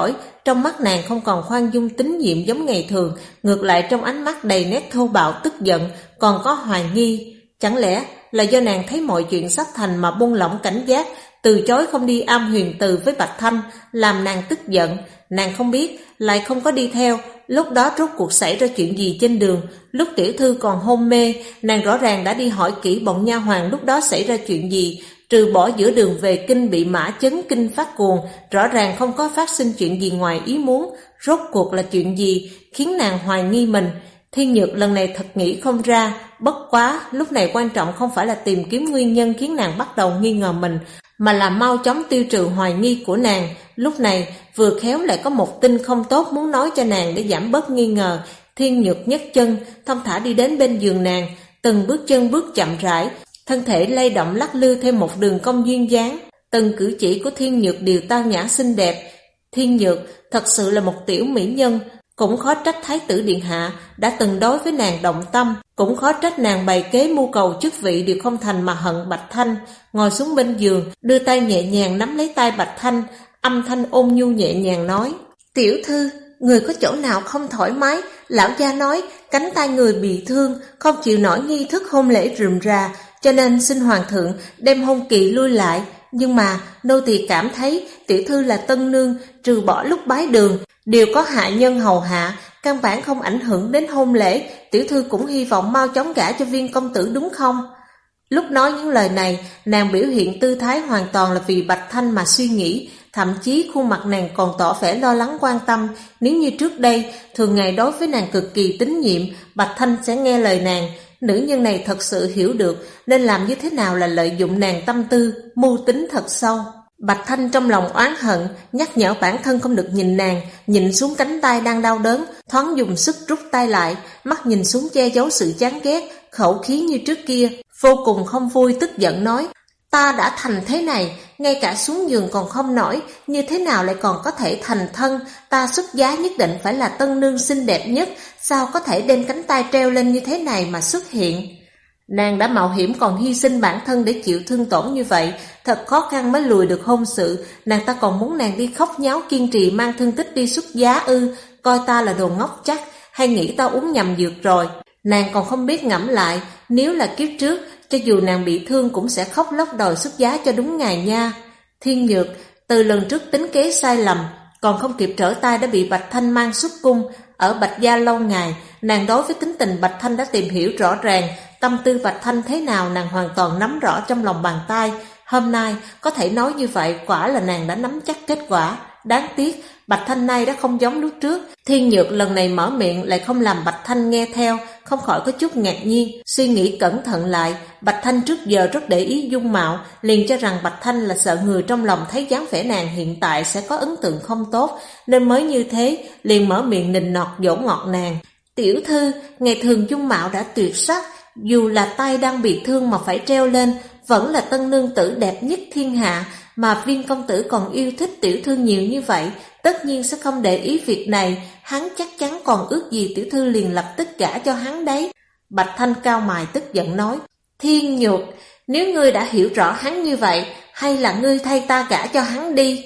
trong mắt nàng không còn khoan dung tín nhiệm giống ngày thường, ngược lại trong ánh mắt đầy nét thô bạo tức giận, còn có hoài nghi. Chẳng lẽ là do nàng thấy mọi chuyện sắp thành mà buông lỏng cảnh giác, từ chối không đi am huyền từ với Bạch Thanh, làm nàng tức giận. Nàng không biết, lại không có đi theo. Lúc đó rốt cuộc xảy ra chuyện gì trên đường? Lúc tiểu thư còn hôn mê, nàng rõ ràng đã đi hỏi kỹ bọn nha hoàn lúc đó xảy ra chuyện gì. Trừ bỏ giữa đường về kinh bị mã chấn kinh phát cuồng, rõ ràng không có phát sinh chuyện gì ngoài ý muốn. Rốt cuộc là chuyện gì khiến nàng hoài nghi mình? Thiên Nhược lần này thật nghĩ không ra. Bất quá, lúc này quan trọng không phải là tìm kiếm nguyên nhân khiến nàng bắt đầu nghi ngờ mình, mà là mau chóng tiêu trừ hoài nghi của nàng. Lúc này, vừa khéo lại có một tin không tốt muốn nói cho nàng để giảm bớt nghi ngờ. Thiên Nhược nhấc chân, thong thả đi đến bên giường nàng, từng bước chân bước chậm rãi, thân thể lay động lắc lư thêm một đường cong duyên dáng. Từng cử chỉ của Thiên Nhược đều tao nhã xinh đẹp. Thiên Nhược thật sự là một tiểu mỹ nhân. Cũng khó trách Thái tử Điện Hạ đã từng đối với nàng động tâm, cũng khó trách nàng bày kế mưu cầu chức vị đều không thành mà hận Bạch Thanh. Ngồi xuống bên giường, đưa tay nhẹ nhàng nắm lấy tay Bạch Thanh, âm thanh ôn nhu nhẹ nhàng nói: Tiểu thư, người có chỗ nào không thoải mái? Lão gia nói cánh tay người bị thương, không chịu nổi nghi thức hôn lễ rườm rà, cho nên xin hoàng thượng đem hôn kỳ lui lại. Nhưng mà nô tỳ cảm thấy tiểu thư là tân nương, trừ bỏ lúc bái đường đều có hạ nhân hầu hạ, căn bản không ảnh hưởng đến hôn lễ. Tiểu thư cũng hy vọng mau chóng gả cho Viên công tử đúng không? Lúc nói những lời này, nàng biểu hiện tư thái hoàn toàn là vì Bạch Thanh mà suy nghĩ, thậm chí khuôn mặt nàng còn tỏ vẻ lo lắng quan tâm. Nếu như trước đây, thường ngày đối với nàng cực kỳ tín nhiệm, Bạch Thanh sẽ nghe lời nàng. Nữ nhân này thật sự hiểu được nên làm như thế nào là lợi dụng nàng tâm tư, mưu tính thật sâu. Bạch Thanh trong lòng oán hận, nhắc nhở bản thân không được nhìn nàng, nhìn xuống cánh tay đang đau đớn, thoáng dùng sức rút tay lại, mắt nhìn xuống che giấu sự chán ghét, khẩu khí như trước kia, vô cùng không vui tức giận nói: Ta đã thành thế này, ngay cả xuống giường còn không nổi, như thế nào lại còn có thể thành thân? Ta xuất giá nhất định phải là tân nương xinh đẹp nhất, sao có thể đem cánh tay treo lên như thế này mà xuất hiện? Nàng đã mạo hiểm còn hy sinh bản thân để chịu thương tổn như vậy, thật khó khăn mới lùi được hôn sự. Nàng ta còn muốn nàng đi khóc nháo kiên trì mang thương tích đi xuất giá ư? Coi ta là đồ ngốc chắc, hay nghĩ ta uống nhầm dược rồi? Nàng còn không biết ngẫm lại, nếu là kiếp trước, cho dù nàng bị thương cũng sẽ khóc lóc đòi xuất giá cho đúng ngày nha. Thiên Nhược từ lần trước tính kế sai lầm, còn không kịp trở tay đã bị Bạch Thanh mang xuất cung. Ở Bạch gia lâu ngày, nàng đối với tính tình Bạch Thanh đã tìm hiểu rõ ràng, tâm tư Bạch Thanh thế nào nàng hoàn toàn nắm rõ trong lòng bàn tay. Hôm nay có thể nói như vậy, quả là nàng đã nắm chắc kết quả. Đáng tiếc Bạch Thanh nay đã không giống lúc trước. Thiên Nhược lần này mở miệng lại không làm Bạch Thanh nghe theo, không khỏi có chút ngạc nhiên. Suy nghĩ cẩn thận lại, Bạch Thanh trước giờ rất để ý dung mạo, liền cho rằng Bạch Thanh là sợ người trong lòng thấy dáng vẻ nàng hiện tại sẽ có ấn tượng không tốt, nên mới như thế, liền mở miệng nịnh nọt dỗ ngọt nàng. Tiểu thư, ngày thường dung mạo đã tuyệt sắc, dù là tay đang bị thương mà phải treo lên, vẫn là tân nương tử đẹp nhất thiên hạ, mà Viên công tử còn yêu thích tiểu thư nhiều như vậy, tất nhiên sẽ không để ý việc này, hắn chắc chắn còn ước gì tiểu thư liền lập tức gả cho hắn đấy. Bạch Thanh cao mày tức giận nói: Thiên Nhược, nếu ngươi đã hiểu rõ hắn như vậy, hay là ngươi thay ta gả cho hắn đi?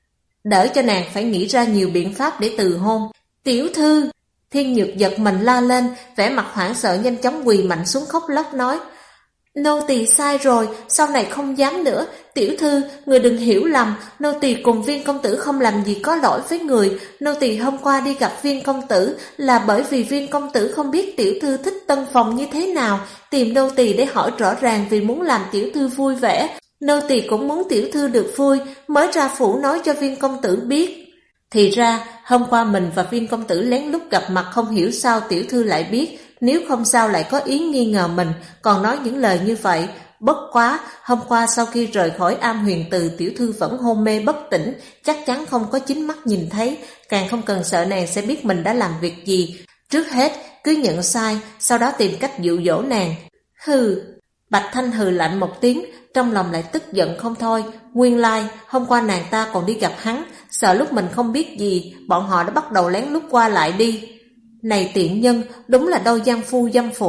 Đỡ cho nàng phải nghĩ ra nhiều biện pháp để từ hôn. Tiểu thư! Thiên Nhược giật mình la lên, vẻ mặt hoảng sợ nhanh chóng quỳ mạnh xuống khóc lóc nói: Nô tỳ sai rồi, sau này không dám nữa. Tiểu thư, người đừng hiểu lầm, nô tỳ cùng Viên công tử không làm gì có lỗi với người. Nô tỳ hôm qua đi gặp Viên công tử là bởi vì Viên công tử không biết tiểu thư thích tân phòng như thế nào, tìm nô tỳ để hỏi rõ ràng vì muốn làm tiểu thư vui vẻ. Nô tỳ cũng muốn tiểu thư được vui, mới ra phủ nói cho Viên công tử biết. Thì ra, hôm qua mình và Viên công tử lén lút gặp mặt, không hiểu sao tiểu thư lại biết, nếu không sao lại có ý nghi ngờ mình, còn nói những lời như vậy. Bất quá, hôm qua sau khi rời khỏi Am Huyền Từ, tiểu thư vẫn hôn mê bất tỉnh, chắc chắn không có chính mắt nhìn thấy, càng không cần sợ nàng sẽ biết mình đã làm việc gì. Trước hết, cứ nhận sai, sau đó tìm cách dụ dỗ nàng. Hừ! Bạch Thanh hừ lạnh một tiếng, trong lòng lại tức giận không thôi. Nguyên lai, hôm qua nàng ta còn đi gặp hắn, sợ lúc mình không biết gì, bọn họ đã bắt đầu lén lút qua lại đi. Này tiện nhân, đúng là đôi gian phu dâm phụ,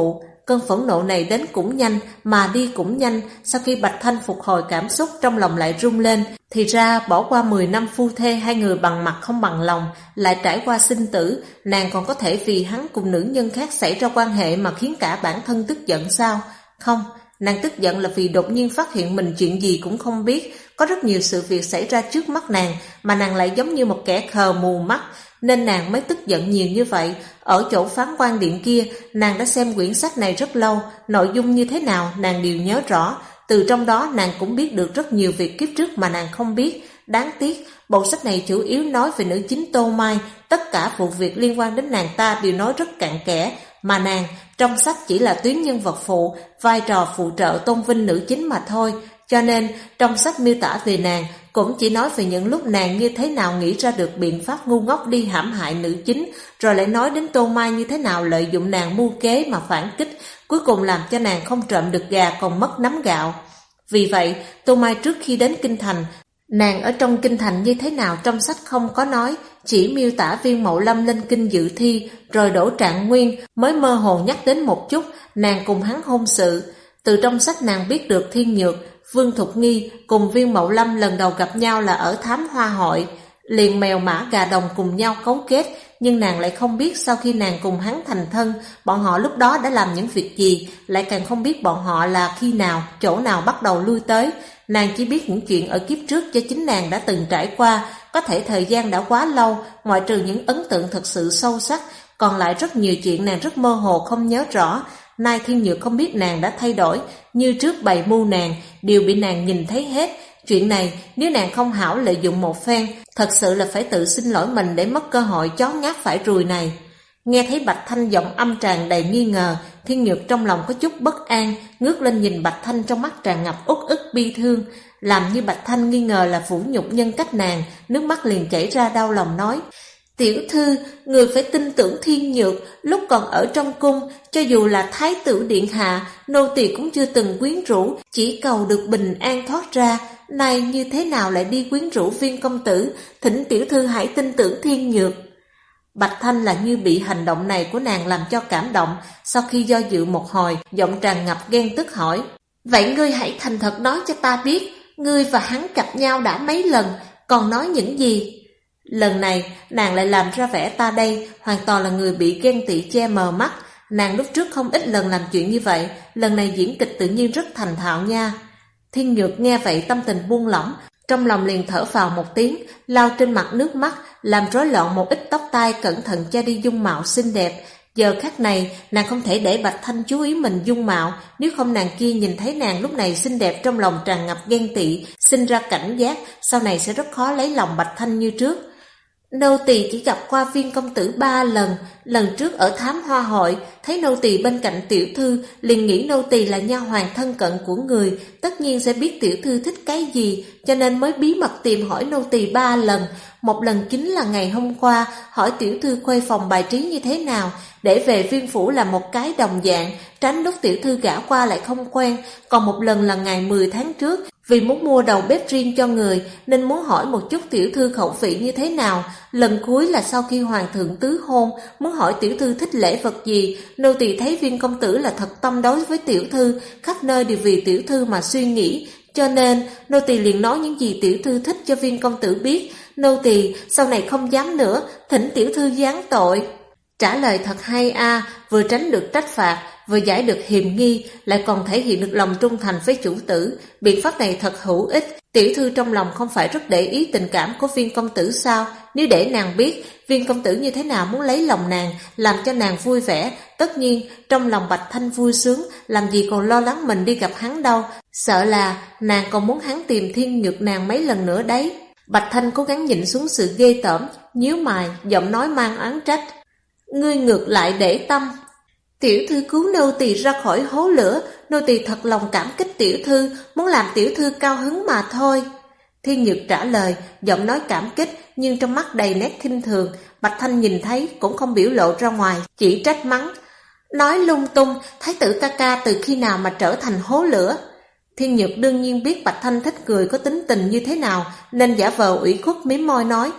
Cơn phẫn nộ này đến cũng nhanh mà đi cũng nhanh. Sau khi Bạch Thanh phục hồi cảm xúc, trong lòng lại rung lên. Thì ra bỏ qua 10 năm phu thê, hai người bằng mặt không bằng lòng, lại trải qua sinh tử, nàng còn có thể vì hắn cùng nữ nhân khác xảy ra quan hệ mà khiến cả bản thân tức giận sao? Không, nàng tức giận là vì đột nhiên phát hiện mình chuyện gì cũng không biết. Có rất nhiều sự việc xảy ra trước mắt nàng mà nàng lại giống như một kẻ khờ mù mắt, nên nàng mới tức giận nhiều như vậy. Ở chỗ phán quan điện kia, nàng đã xem quyển sách này rất lâu, nội dung như thế nào nàng đều nhớ rõ. Từ trong đó nàng cũng biết được rất nhiều việc kiếp trước mà nàng không biết. Đáng tiếc, bộ sách này chủ yếu nói về nữ chính Tô Mai, tất cả vụ việc liên quan đến nàng ta đều nói rất cặn kẽ, mà nàng trong sách chỉ là tuyến nhân vật phụ, vai trò phụ trợ tôn vinh nữ chính mà thôi. Cho nên trong sách miêu tả về nàng cũng chỉ nói về những lúc nàng như thế nào nghĩ ra được biện pháp ngu ngốc đi hãm hại nữ chính, rồi lại nói đến Tô Mai như thế nào lợi dụng nàng mưu kế mà phản kích, cuối cùng làm cho nàng không trộm được gà còn mất nắm gạo. Vì vậy, Tô Mai trước khi đến Kinh Thành, nàng ở trong Kinh Thành như thế nào trong sách không có nói, chỉ miêu tả Viên Mậu Lâm lên kinh dự thi, rồi Đỗ Trạng Nguyên mới mơ hồ nhắc đến một chút nàng cùng hắn hôn sự. Từ trong sách nàng biết được Thiên Nhược, Vương Thục Nghi cùng Viên Mậu Lâm lần đầu gặp nhau là ở Thám Hoa Hội, liền mèo mã gà đồng cùng nhau cấu kết, nhưng nàng lại không biết sau khi nàng cùng hắn thành thân, bọn họ lúc đó đã làm những việc gì, lại càng không biết bọn họ là khi nào, chỗ nào bắt đầu lui tới. Nàng chỉ biết những chuyện ở kiếp trước do chính nàng đã từng trải qua, có thể thời gian đã quá lâu, ngoại trừ những ấn tượng thật sự sâu sắc, còn lại rất nhiều chuyện nàng rất mơ hồ không nhớ rõ. Nay Thiên Nhược không biết nàng đã thay đổi, như trước bày mưu nàng, đều bị nàng nhìn thấy hết. Chuyện này nếu nàng không hảo lợi dụng một phen, thật sự là phải tự xin lỗi mình để mất cơ hội chó ngáp phải ruồi này. Nghe thấy Bạch Thanh giọng âm tràn đầy nghi ngờ, Thiên Nhược trong lòng có chút bất an, ngước lên nhìn Bạch Thanh trong mắt tràn ngập uất ức bi thương. Làm như Bạch Thanh nghi ngờ là vũ nhục nhân cách nàng, nước mắt liền chảy ra đau lòng nói: Tiểu thư, người phải tin tưởng Thiên Nhược, lúc còn ở trong cung, cho dù là thái tử điện hạ, nô tỳ cũng chưa từng quyến rũ, chỉ cầu được bình an thoát ra. Nay như thế nào lại đi quyến rũ Viên công tử, thỉnh tiểu thư hãy tin tưởng Thiên Nhược. Bạch Thanh là như bị hành động này của nàng làm cho cảm động, sau khi do dự một hồi, giọng tràn ngập ghen tức hỏi: Vậy ngươi hãy thành thật nói cho ta biết, ngươi và hắn gặp nhau đã mấy lần, còn nói những gì? Lần này, nàng lại làm ra vẻ ta đây, hoàn toàn là người bị ghen tị che mờ mắt. Nàng lúc trước không ít lần làm chuyện như vậy, lần này diễn kịch tự nhiên rất thành thạo nha. Thiên Nhược nghe vậy tâm tình buông lỏng, trong lòng liền thở phào một tiếng, lau trên mặt nước mắt, làm rối loạn một ít tóc tai, cẩn thận cho đi dung mạo xinh đẹp. Giờ khắc này, nàng không thể để Bạch Thanh chú ý mình dung mạo, nếu không nàng kia nhìn thấy nàng lúc này xinh đẹp trong lòng tràn ngập ghen tị, sinh ra cảnh giác, sau này sẽ rất khó lấy lòng Bạch Thanh như trước. Nô tỳ chỉ gặp qua Viên công tử 3 lần, lần trước ở Thám Hoa Hội, thấy nô tỳ bên cạnh tiểu thư, liền nghĩ nô tỳ là nha hoàn thân cận của người, tất nhiên sẽ biết tiểu thư thích cái gì, cho nên mới bí mật tìm hỏi nô tỳ 3 lần. Một lần chính là ngày hôm qua, hỏi tiểu thư khuê phòng bài trí như thế nào, để về Viên phủ làm một cái đồng dạng, tránh lúc tiểu thư gả qua lại không quen. Còn một lần là ngày 10 tháng trước, vì muốn mua đầu bếp riêng cho người, nên muốn hỏi một chút tiểu thư khẩu vị như thế nào. Lần cuối là sau khi hoàng thượng tứ hôn, muốn hỏi tiểu thư thích lễ vật gì. Nô tỳ thấy Viên công tử là thật tâm đối với tiểu thư, khắp nơi đều vì tiểu thư mà suy nghĩ, cho nên nô tỳ liền nói những gì tiểu thư thích cho Viên công tử biết. Nô tỳ sau này không dám nữa, thỉnh tiểu thư giáng tội. Trả lời thật hay a, vừa tránh được trách phạt, vừa giải được hiềm nghi, lại còn thể hiện được lòng trung thành với chủ tử. Biện pháp này thật hữu ích. Tiểu thư trong lòng không phải rất để ý tình cảm của Viên công tử sao? Nếu để nàng biết Viên công tử như thế nào muốn lấy lòng nàng, làm cho nàng vui vẻ, tất nhiên trong lòng Bạch Thanh vui sướng, làm gì còn lo lắng mình đi gặp hắn đâu. Sợ là nàng còn muốn hắn tìm Thiên Nhược nàng mấy lần nữa đấy. Bạch Thanh cố gắng nhịn xuống sự ghê tởm, nhíu mày, giọng nói mang oán trách: Ngươi ngược lại để tâm. Tiểu thư cứu nô tỳ ra khỏi hố lửa, nô tỳ thật lòng cảm kích tiểu thư, muốn làm tiểu thư cao hứng mà thôi. Thiên Nhược trả lời, giọng nói cảm kích nhưng trong mắt đầy nét khinh thường. Bạch Thanh nhìn thấy cũng không biểu lộ ra ngoài, chỉ trách mắng: Nói lung tung, thái tử ca ca từ khi nào mà trở thành hố lửa? Thiên Nhược đương nhiên biết Bạch Thanh thích người có tính tình như thế nào, nên giả vờ ủy khuất mím môi nói: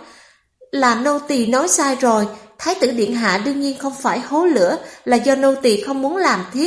Là nô tỳ nói sai rồi, thái tử điện hạ đương nhiên không phải hố lửa, là do nô tỳ không muốn làm thiếp,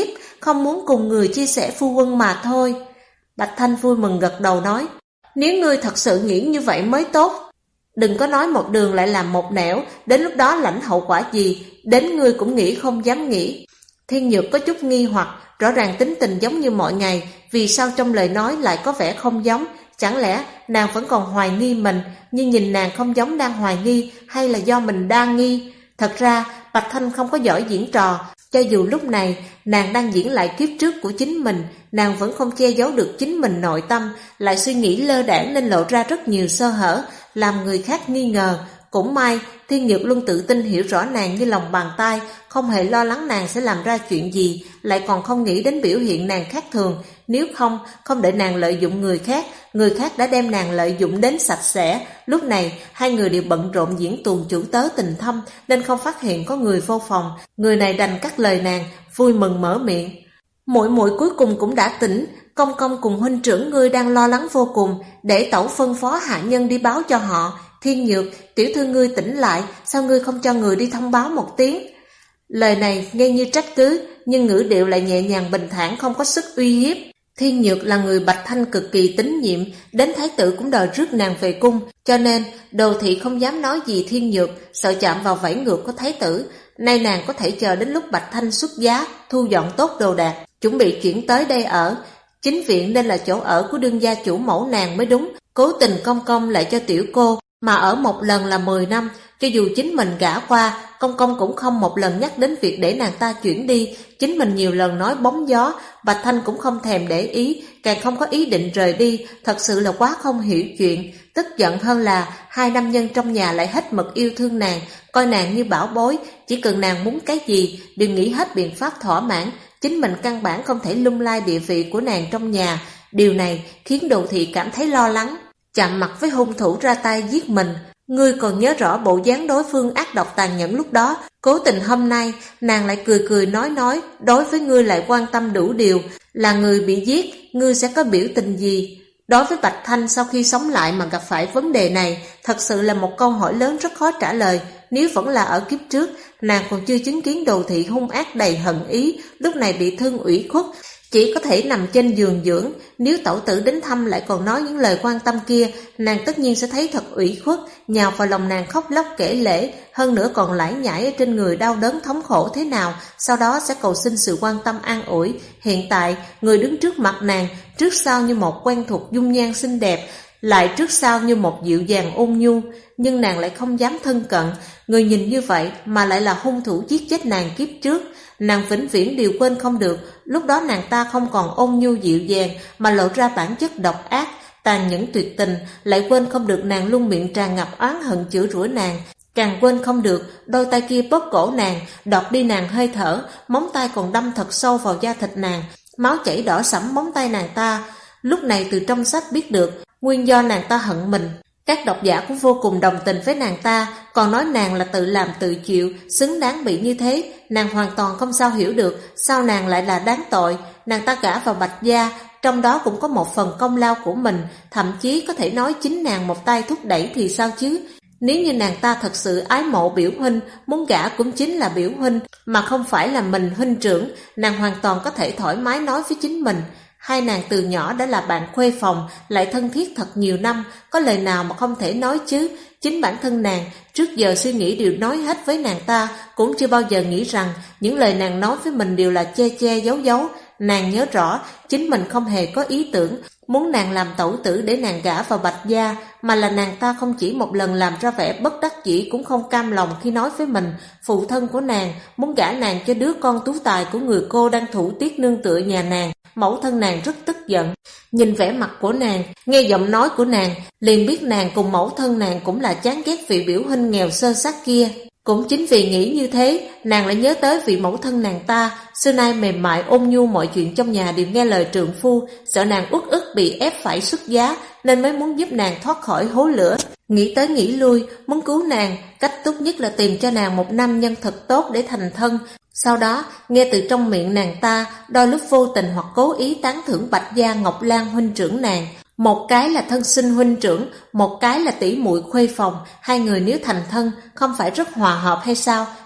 không muốn cùng người chia sẻ phu quân mà thôi. Bạch Thanh vui mừng gật đầu nói, nếu ngươi thật sự nghĩ như vậy mới tốt. Đừng có nói một đường lại làm một nẻo, đến lúc đó lãnh hậu quả gì, đến ngươi cũng nghĩ không dám nghĩ. Thiên Nhược có chút nghi hoặc, rõ ràng tính tình giống như mọi ngày, vì sao trong lời nói lại có vẻ không giống? Chẳng lẽ nàng vẫn còn hoài nghi mình, nhưng nhìn nàng không giống đang hoài nghi, hay là do mình đang nghi? Thật ra, Bạch Thanh không có giỏi diễn trò, cho dù lúc này nàng đang diễn lại kiếp trước của chính mình, nàng vẫn không che giấu được chính mình nội tâm, lại suy nghĩ lơ đãng nên lộ ra rất nhiều sơ hở, làm người khác nghi ngờ. Cũng may, Thiên Nhược luôn tự tin hiểu rõ nàng như lòng bàn tay, không hề lo lắng nàng sẽ làm ra chuyện gì, lại còn không nghĩ đến biểu hiện nàng khác thường. Nếu không để nàng lợi dụng người khác đã đem nàng lợi dụng đến sạch sẽ. Lúc này, hai người đều bận rộn diễn tuồng chủ tớ tình thâm, nên không phát hiện có người vô phòng. Người này đành cắt lời nàng, vui mừng mở miệng. Muội muội cuối cùng cũng đã tỉnh, công công cùng huynh trưởng ngươi đang lo lắng vô cùng, để tẩu phân phó hạ nhân đi báo cho họ. Thiên Nhược, tiểu thư ngươi tỉnh lại, sao ngươi không cho người đi thông báo một tiếng? Lời này nghe như trách cứ, nhưng ngữ điệu lại nhẹ nhàng bình thản, không có sức uy hiếp. Thiên Nhược là người Bạch Thanh cực kỳ tín nhiệm, đến thái tử cũng đòi rước nàng về cung, cho nên Đồ thị không dám nói gì Thiên Nhược, sợ chạm vào vảy ngược của thái tử. Nay nàng có thể chờ đến lúc Bạch Thanh xuất giá, thu dọn tốt đồ đạc, chuẩn bị chuyển tới đây ở. Chính viện nên là chỗ ở của đương gia chủ mẫu nàng mới đúng, cố tình công công lại cho tiểu cô, mà ở một lần là 10 năm, cho dù chính mình gả qua, công công cũng không một lần nhắc đến việc để nàng ta chuyển đi. Chính mình nhiều lần nói bóng gió, Bạch Thanh cũng không thèm để ý, càng không có ý định rời đi, thật sự là quá không hiểu chuyện. Tức giận hơn là hai nam nhân trong nhà lại hết mực yêu thương nàng, coi nàng như bảo bối, chỉ cần nàng muốn cái gì, đều nghĩ hết biện pháp thỏa mãn. Chính mình căn bản không thể lung lay địa vị của nàng trong nhà. Điều này khiến Đồ thị cảm thấy lo lắng. Chạm mặt với hung thủ ra tay giết mình, ngươi còn nhớ rõ bộ dáng đối phương ác độc tàn nhẫn lúc đó. Cố tình hôm nay nàng lại cười cười nói, đối với ngươi lại quan tâm đủ điều. Là người bị giết, ngươi sẽ có biểu tình gì? Đối với Bạch Thanh sau khi sống lại mà gặp phải vấn đề này, thật sự là một câu hỏi lớn rất khó trả lời. Nếu vẫn là ở kiếp trước, nàng còn chưa chứng kiến Đồ thị hung ác đầy hận ý, lúc này bị thương ủy khuất, chỉ có thể nằm trên giường dưỡng. Nếu tẩu tử đến thăm lại còn nói những lời quan tâm kia, nàng tất nhiên sẽ thấy thật ủy khuất, nhào vào lòng nàng khóc lóc kể lể, hơn nữa còn lải nhải ở trên người đau đớn thống khổ thế nào, sau đó sẽ cầu xin sự quan tâm an ủi. Hiện tại, người đứng trước mặt nàng, trước sau như một quen thuộc dung nhan xinh đẹp, lại trước sau như một dịu dàng ôn nhu, nhưng nàng lại không dám thân cận. Người nhìn như vậy mà lại là hung thủ giết chết nàng kiếp trước. Nàng vĩnh viễn đều quên không được, lúc đó nàng ta không còn ôn nhu dịu dàng mà lộ ra bản chất độc ác, tàn nhẫn tuyệt tình. Lại quên không được nàng luôn miệng tràn ngập oán hận chửi rủa nàng, càng quên không được đôi tay kia bóp cổ nàng, đoạt đi nàng hơi thở, móng tay còn đâm thật sâu vào da thịt nàng, máu chảy đỏ sẫm móng tay nàng ta. Lúc này từ trong sách biết được nguyên do nàng ta hận mình. Các độc giả cũng vô cùng đồng tình với nàng ta, còn nói nàng là tự làm tự chịu, xứng đáng bị như thế. Nàng hoàn toàn không sao hiểu được sao nàng lại là đáng tội. Nàng ta gả vào Bạch gia, trong đó cũng có một phần công lao của mình, thậm chí có thể nói chính nàng một tay thúc đẩy thì sao chứ. Nếu như nàng ta thật sự ái mộ biểu huynh, muốn gả cũng chính là biểu huynh, mà không phải là mình huynh trưởng, nàng hoàn toàn có thể thoải mái nói với chính mình. Hai nàng từ nhỏ đã là bạn khuê phòng, lại thân thiết thật nhiều năm, có lời nào mà không thể nói chứ. Chính bản thân nàng trước giờ suy nghĩ đều nói hết với nàng ta, cũng chưa bao giờ nghĩ rằng những lời nàng nói với mình đều là che che giấu giấu. Nàng nhớ rõ chính mình không hề có ý tưởng muốn nàng làm tẩu tử để nàng gả vào Bạch gia, mà là nàng ta không chỉ một lần làm ra vẻ bất đắc dĩ cũng không cam lòng khi nói với mình phụ thân của nàng muốn gả nàng cho đứa con tú tài của người cô đang thủ tiết nương tựa nhà nàng. Mẫu thân nàng rất tức giận, nhìn vẻ mặt của nàng, nghe giọng nói của nàng, liền biết nàng cùng mẫu thân nàng cũng là chán ghét vị biểu huynh nghèo xơ xác kia. Cũng chính vì nghĩ như thế, nàng lại nhớ tới vị mẫu thân nàng ta, xưa nay mềm mại ôn nhu, mọi chuyện trong nhà đều nghe lời trượng phu, sợ nàng uất ức bị ép phải xuất giá, nên mới muốn giúp nàng thoát khỏi hố lửa. Nghĩ tới nghĩ lui, muốn cứu nàng, cách tốt nhất là tìm cho nàng một nam nhân thật tốt để thành thân. Sau đó, nghe từ trong miệng nàng ta, đôi lúc vô tình hoặc cố ý tán thưởng Bạch gia Ngọc Lan huynh trưởng nàng. Một cái là thân sinh huynh trưởng, một cái là tỷ muội khuê phòng, hai người nếu thành thân không phải rất hòa hợp hay sao?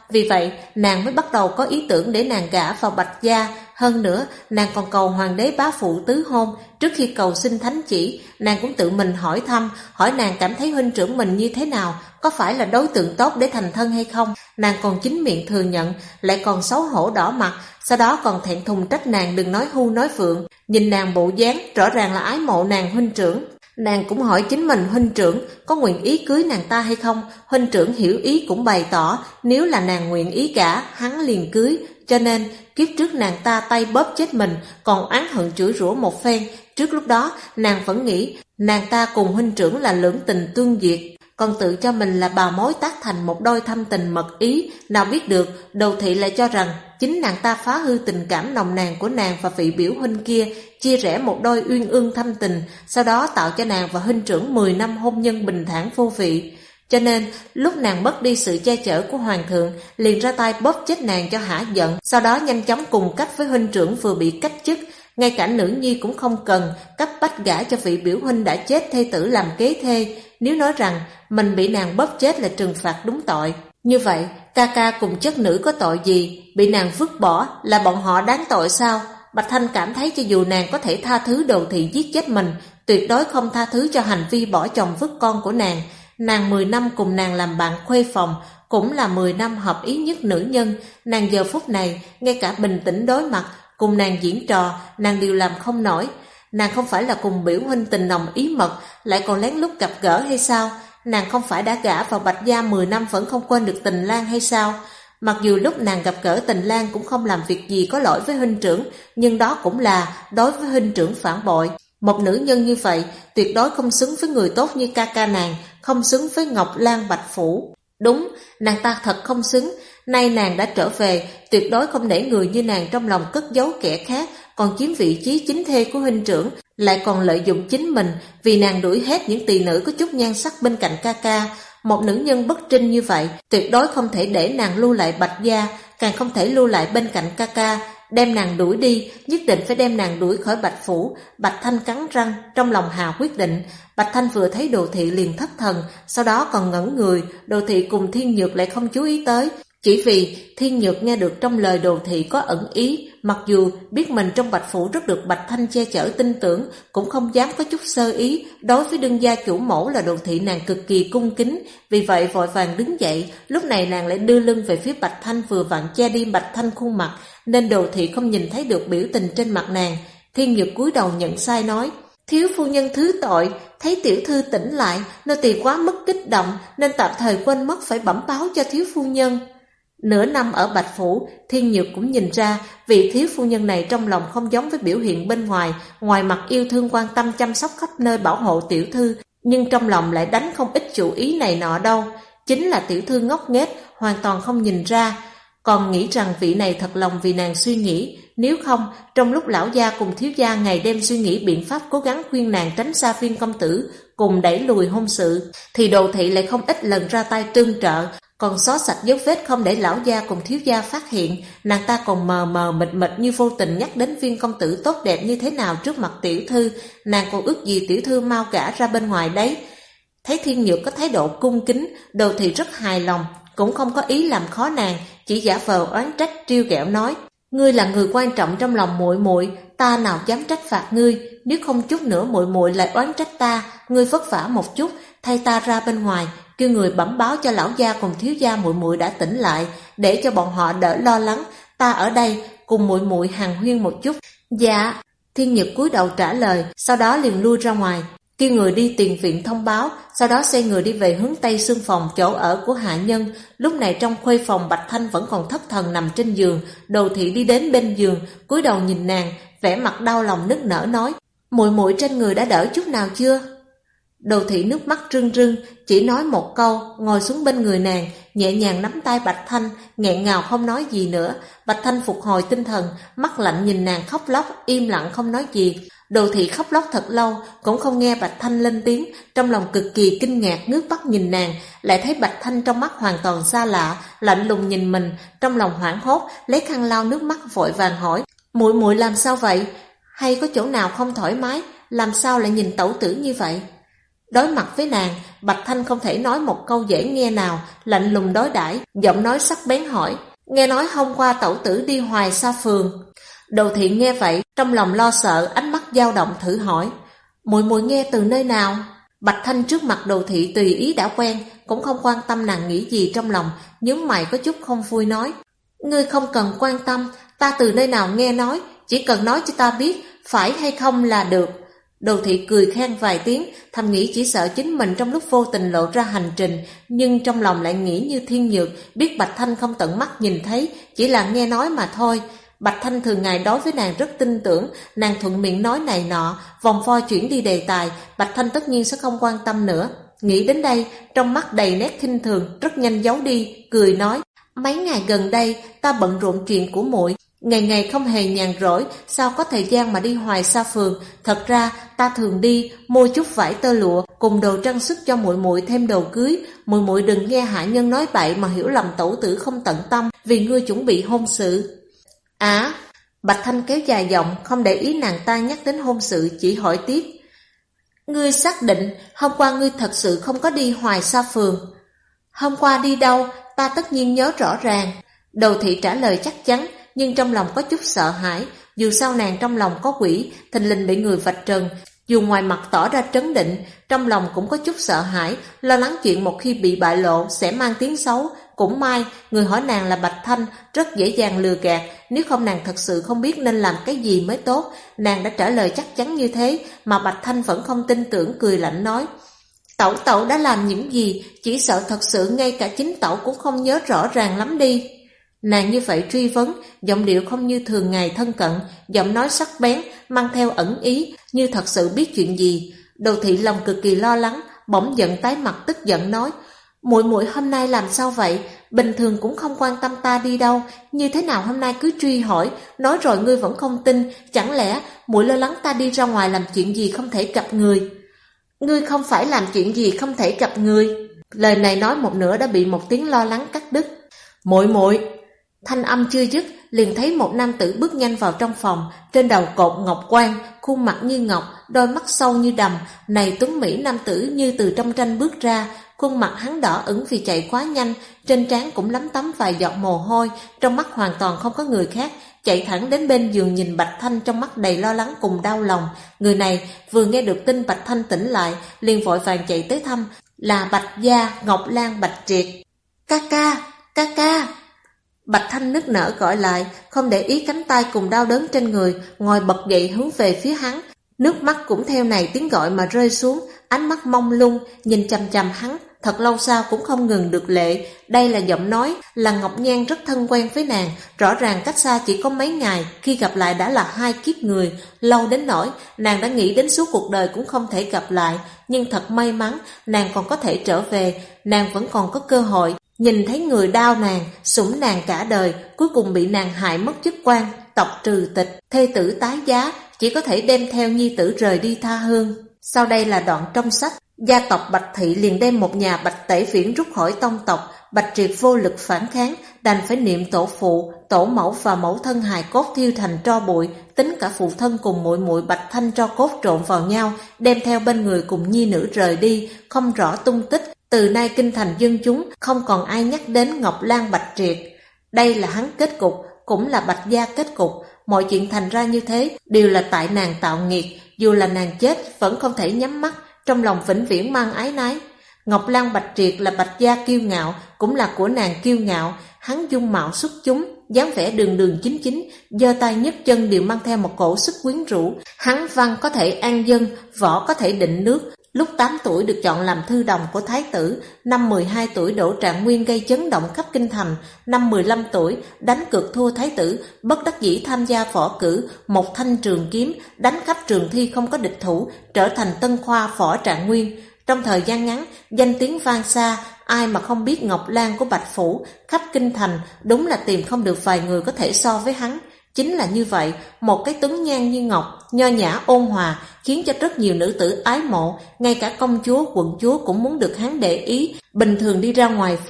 Vì vậy, nàng mới bắt đầu có ý tưởng để nàng gả vào Bạch gia. Hơn nữa, nàng còn cầu hoàng đế bá phụ tứ hôn. Trước khi cầu xin thánh chỉ, nàng cũng tự mình hỏi thăm, hỏi nàng cảm thấy huynh trưởng mình như thế nào, có phải là đối tượng tốt để thành thân hay không. Nàng còn chính miệng thừa nhận, lại còn xấu hổ đỏ mặt, sau đó còn thẹn thùng trách nàng đừng nói hưu nói phượng. Nhìn nàng bộ dáng, rõ ràng là ái mộ nàng huynh trưởng. Nàng cũng hỏi chính mình huynh trưởng có nguyện ý cưới nàng ta hay không. Huynh trưởng hiểu ý cũng bày tỏ, nếu là nàng nguyện ý gả, hắn liền cưới. Cho nên kiếp trước nàng ta tay bóp chết mình, còn oán hận chửi rủa một phen. Trước lúc đó nàng vẫn nghĩ nàng ta cùng huynh trưởng là lưỡng tình tương duyệt, còn tự cho mình là bà mối tác thành một đôi thâm tình mật ý. Nào biết được Đồ Thị lại cho rằng chính nàng ta phá hư tình cảm nồng nàn của nàng và vị biểu huynh kia, chia rẽ một đôi uyên ương thâm tình, sau đó tạo cho nàng và huynh trưởng 10 năm hôn nhân bình thản vô vị. Cho nên lúc nàng mất đi sự che chở của hoàng thượng, liền ra tay bóp chết nàng cho hả giận, sau đó nhanh chóng cùng cách với huynh trưởng vừa bị cách chức. Ngay cả nữ nhi cũng không cần, cấp bách gả cho vị biểu huynh đã chết thê tử làm kế thê. Nếu nói rằng mình bị nàng bóp chết là trừng phạt đúng tội, như vậy ca ca cùng chất nữ có tội gì, bị nàng vứt bỏ là bọn họ đáng tội sao? Bạch Thanh cảm thấy cho dù nàng có thể tha thứ Đồ Thị giết chết mình, tuyệt đối không tha thứ cho hành vi bỏ chồng vứt con của nàng. Nàng 10 năm cùng nàng làm bạn khuê phòng, cũng là 10 năm hợp ý nhất nữ nhân. Nàng giờ phút này ngay cả bình tĩnh đối mặt cùng nàng diễn trò, nàng đều làm không nổi. Nàng không phải là cùng biểu huynh tình nồng ý mật, lại còn lén lút gặp gỡ hay sao? Nàng không phải đã gả vào Bạch gia 10 năm vẫn không quên được Tình Lang hay sao? Mặc dù lúc nàng gặp gỡ Tình Lang cũng không làm việc gì có lỗi với huynh trưởng, nhưng đó cũng là đối với huynh trưởng phản bội. Một nữ nhân như vậy tuyệt đối không xứng với người tốt như ca ca nàng, không xứng với Ngọc Lan Bạch Phủ. Đúng, nàng ta thật không xứng. Nay nàng đã trở về, tuyệt đối không để người như nàng trong lòng cất giấu kẻ khác, còn chiếm vị trí chính thê của huynh trưởng, lại còn lợi dụng chính mình vì nàng đuổi hết những tỳ nữ có chút nhan sắc bên cạnh ca ca. Một nữ nhân bất trinh như vậy tuyệt đối không thể để nàng lưu lại Bạch gia, càng không thể lưu lại bên cạnh ca ca. Đem nàng đuổi đi, nhất định phải đem nàng đuổi khỏi Bạch Phủ. Bạch Thanh cắn răng, trong lòng hà quyết định. Bạch Thanh vừa thấy Đồ Thị liền thất thần, sau đó còn ngẩn người. Đồ Thị cùng Thiên Nhược lại không chú ý tới, chỉ vì Thiên Nhược nghe được trong lời Đồ Thị có ẩn ý. Mặc dù biết mình trong Bạch Phủ rất được Bạch Thanh che chở tin tưởng, cũng không dám có chút sơ ý. Đối với đương gia chủ mẫu là Đồ Thị nàng cực kỳ cung kính, vì vậy vội vàng đứng dậy. Lúc này nàng lại đưa lưng về phía Bạch Thanh, vừa vặn che đi Bạch Thanh khuôn mặt, nên Đồ Thị không nhìn thấy được biểu tình trên mặt nàng. Thiên Nhược cúi đầu nhận sai nói: thiếu phu nhân thứ tội, thấy tiểu thư tỉnh lại, nô tỳ quá mức kích động nên tạm thời quên mất phải bẩm báo cho thiếu phu nhân. Nửa năm ở Bạch Phủ, Thiên Nhược cũng nhìn ra vị thiếu phu nhân này trong lòng không giống với biểu hiện bên ngoài. Ngoài mặt yêu thương quan tâm chăm sóc khắp nơi bảo hộ tiểu thư, nhưng trong lòng lại đánh không ít chủ ý này nọ đâu. Chính là tiểu thư ngốc nghếch, hoàn toàn không nhìn ra, còn nghĩ rằng vị này thật lòng vì nàng suy nghĩ. Nếu không, trong lúc lão gia cùng thiếu gia ngày đêm suy nghĩ biện pháp cố gắng khuyên nàng tránh xa Phiên công tử, cùng đẩy lùi hôn sự, thì Đồ Thị lại không ít lần ra tay tương trợ, còn xóa sạch dấu vết không để lão gia cùng thiếu gia phát hiện. Nàng ta còn mờ mờ mịt mịt như vô tình nhắc đến Viên công tử tốt đẹp như thế nào trước mặt tiểu thư. Nàng còn ước gì tiểu thư mau gả ra bên ngoài đấy. Thấy Thiên Nhược có thái độ cung kính, Đồ Thị rất hài lòng, cũng không có ý làm khó nàng, chỉ giả vờ oán trách trêu ghẹo nói: ngươi là người quan trọng trong lòng muội muội, ta nào dám trách phạt ngươi. Nếu không chút nữa muội muội lại oán trách ta, ngươi vất vả một chút, thay ta ra bên ngoài, kêu người bẩm báo cho lão gia cùng thiếu gia muội muội đã tỉnh lại, để cho bọn họ đỡ lo lắng. Ta ở đây cùng muội muội hàn huyên một chút. Dạ. Thiên Nhược cúi đầu trả lời, sau đó liền lui ra ngoài, kêu người đi tiền viện thông báo, sau đó xoay người đi về hướng Tây Xương phòng, chỗ ở của hạ nhân. Lúc này trong khuê phòng, Bạch Thanh vẫn còn thất thần nằm trên giường. Đồ Thị đi đến bên giường, cúi đầu nhìn nàng, vẻ mặt đau lòng nức nở nói: muội muội trên người đã đỡ chút nào chưa? Đồ Thị nước mắt rưng rưng, chỉ nói một câu, ngồi xuống bên người nàng, nhẹ nhàng nắm tay Bạch Thanh, nghẹn ngào không nói gì nữa. Bạch Thanh phục hồi tinh thần, mắt lạnh nhìn nàng khóc lóc, im lặng không nói gì. Đồ Thị khóc lóc thật lâu, cũng không nghe Bạch Thanh lên tiếng, trong lòng cực kỳ kinh ngạc ngước mắt nhìn nàng, lại thấy Bạch Thanh trong mắt hoàn toàn xa lạ, lạnh lùng nhìn mình, trong lòng hoảng hốt, lấy khăn lau nước mắt vội vàng hỏi: muội muội làm sao vậy? Hay có chỗ nào không thoải mái? Làm sao lại nhìn tẩu tử như vậy? Đối mặt với nàng, Bạch Thanh không thể nói một câu dễ nghe nào, lạnh lùng đối đãi, giọng nói sắc bén hỏi: "Nghe nói hôm qua tẩu tử đi Hoài Sa Phường?" Đồ Thị nghe vậy, trong lòng lo sợ, ánh mắt dao động thử hỏi: "Muội muội nghe từ nơi nào?" Bạch Thanh trước mặt Đồ Thị tùy ý đã quen, cũng không quan tâm nàng nghĩ gì trong lòng, nhướng mày có chút không vui nói: "Ngươi không cần quan tâm, ta từ nơi nào nghe nói, chỉ cần nói cho ta biết phải hay không là được." Đồ Thị cười khen vài tiếng, thầm nghĩ chỉ sợ chính mình trong lúc vô tình lộ ra hành trình, nhưng trong lòng lại nghĩ như Thiên Nhược, biết Bạch Thanh không tận mắt nhìn thấy, chỉ là nghe nói mà thôi. Bạch Thanh thường ngày đối với nàng rất tin tưởng, nàng thuận miệng nói này nọ, vòng vo chuyển đi đề tài, Bạch Thanh tất nhiên sẽ không quan tâm nữa. Nghĩ đến đây, trong mắt đầy nét khinh thường, rất nhanh giấu đi, cười nói: "Mấy ngày gần đây, ta bận rộn chuyện của muội, ngày ngày không hề nhàn rỗi, sao có thời gian mà đi Hoài Sa Phường. Thật ra, ta thường đi, mua chút vải tơ lụa, cùng đồ trang sức cho muội muội thêm đồ cưới. Muội muội đừng nghe hạ nhân nói bậy mà hiểu lầm tẩu tử không tận tâm, vì ngươi chuẩn bị hôn sự." Bạch Thanh kéo dài giọng, không để ý nàng ta nhắc đến hôn sự, chỉ hỏi tiếp: "Ngươi xác định hôm qua ngươi thật sự không có đi Hoài Sa Phường?" "Hôm qua đi đâu, ta tất nhiên nhớ rõ ràng." Đồ Thị trả lời chắc chắn, nhưng trong lòng có chút sợ hãi, dù sao nàng trong lòng có quỷ, thình lình bị người vạch trần, dù ngoài mặt tỏ ra trấn định, trong lòng cũng có chút sợ hãi, lo lắng chuyện một khi bị bại lộ sẽ mang tiếng xấu. Cũng may, người hỏi nàng là Bạch Thanh, rất dễ dàng lừa gạt, nếu không nàng thật sự không biết nên làm cái gì mới tốt. Nàng đã trả lời chắc chắn như thế, mà Bạch Thanh vẫn không tin tưởng, cười lạnh nói: Tẩu đã làm những gì, chỉ sợ thật sự ngay cả chính tẩu cũng không nhớ rõ ràng lắm đi." Nàng như vậy truy vấn, giọng điệu không như thường ngày thân cận, giọng nói sắc bén, mang theo ẩn ý, như thật sự biết chuyện gì. Đồ Thị lòng cực kỳ lo lắng, bỗng giận tái mặt tức giận nói: "Muội muội hôm nay làm sao vậy? Bình thường cũng không quan tâm ta đi đâu, như thế nào hôm nay cứ truy hỏi, nói rồi ngươi vẫn không tin, chẳng lẽ muội lo lắng ta đi ra ngoài làm chuyện gì không thể gặp người?" "Ngươi không phải làm chuyện gì không thể gặp người." Lời này nói một nửa đã bị một tiếng lo lắng cắt đứt. "Muội muội." Thanh âm chưa dứt, liền thấy một nam tử bước nhanh vào trong phòng, trên đầu cột ngọc quan, khuôn mặt như ngọc, đôi mắt sâu như đầm. Này tuấn mỹ nam tử như từ trong tranh bước ra, khuôn mặt hắn đỏ ửng vì chạy quá nhanh, trên trán cũng lấm tấm vài giọt mồ hôi, trong mắt hoàn toàn không có người khác, chạy thẳng đến bên giường nhìn Bạch Thanh trong mắt đầy lo lắng cùng đau lòng. Người này vừa nghe được tin Bạch Thanh tỉnh lại, liền vội vàng chạy tới thăm, là Bạch gia Ngọc Lan Bạch Triệt. Ca ca." Bạch Thanh nức nở gọi lại, không để ý cánh tay cùng đau đớn trên người, ngồi bật dậy hướng về phía hắn. Nước mắt cũng theo này tiếng gọi mà rơi xuống, ánh mắt mông lung, nhìn chằm chằm hắn, thật lâu sau cũng không ngừng được lệ. Đây là giọng nói, là Ngọc Nhan rất thân quen với nàng, rõ ràng cách xa chỉ có mấy ngày, khi gặp lại đã là hai kiếp người, lâu đến nỗi nàng đã nghĩ đến suốt cuộc đời cũng không thể gặp lại, nhưng thật may mắn, nàng còn có thể trở về, nàng vẫn còn có cơ hội. Nhìn thấy người đau nàng, sủng nàng cả đời, cuối cùng bị nàng hại mất chức quan, tộc trừ tịch, thê tử tái giá, chỉ có thể đem theo nhi tử rời đi tha hương. Sau đây là đoạn trong sách. Gia tộc Bạch Thị liền đem một nhà Bạch Tể Viễn rút khỏi tông tộc. Bạch Triệt vô lực phản kháng, đành phải niệm tổ phụ, tổ mẫu và mẫu thân hài cốt thiêu thành tro bụi, tính cả phụ thân cùng muội muội Bạch Thanh tro cốt trộn vào nhau, đem theo bên người cùng nhi nữ rời đi, không rõ tung tích. Từ nay kinh thành dân chúng không còn ai nhắc đến Ngọc Lan Bạch Triệt. Đây là hắn kết cục, cũng là Bạch gia kết cục. Mọi chuyện thành ra như thế đều là tại nàng tạo nghiệt, dù là nàng chết vẫn không thể nhắm mắt, trong lòng vĩnh viễn mang ái nái. Ngọc Lan Bạch Triệt là Bạch gia kiêu ngạo, cũng là của nàng kiêu ngạo. Hắn dung mạo xuất chúng, dáng vẻ đường đường chính chính, giơ tay nhấc chân đều mang theo một cổ sức quyến rũ. Hắn văn có thể an dân, võ có thể định nước. Lúc 8 tuổi được chọn làm thư đồng của thái tử, năm 12 tuổi đổ Trạng Nguyên gây chấn động khắp kinh thành, năm 15 tuổi đánh cược thua thái tử, bất đắc dĩ tham gia võ cử, một thanh trường kiếm đánh khắp trường thi không có địch thủ, trở thành tân khoa võ Trạng Nguyên. Trong thời gian ngắn, danh tiếng vang xa, ai mà không biết Ngọc Lan của Bạch Phủ, khắp kinh thành đúng là tìm không được vài người có thể so với hắn. Chính là như vậy, một cái tuấn nhan như ngọc, nho nhã ôn hòa, khiến cho rất nhiều nữ tử ái mộ, ngay cả công chúa, quận chúa cũng muốn được hắn để ý. Bình thường đi ra ngoài phố,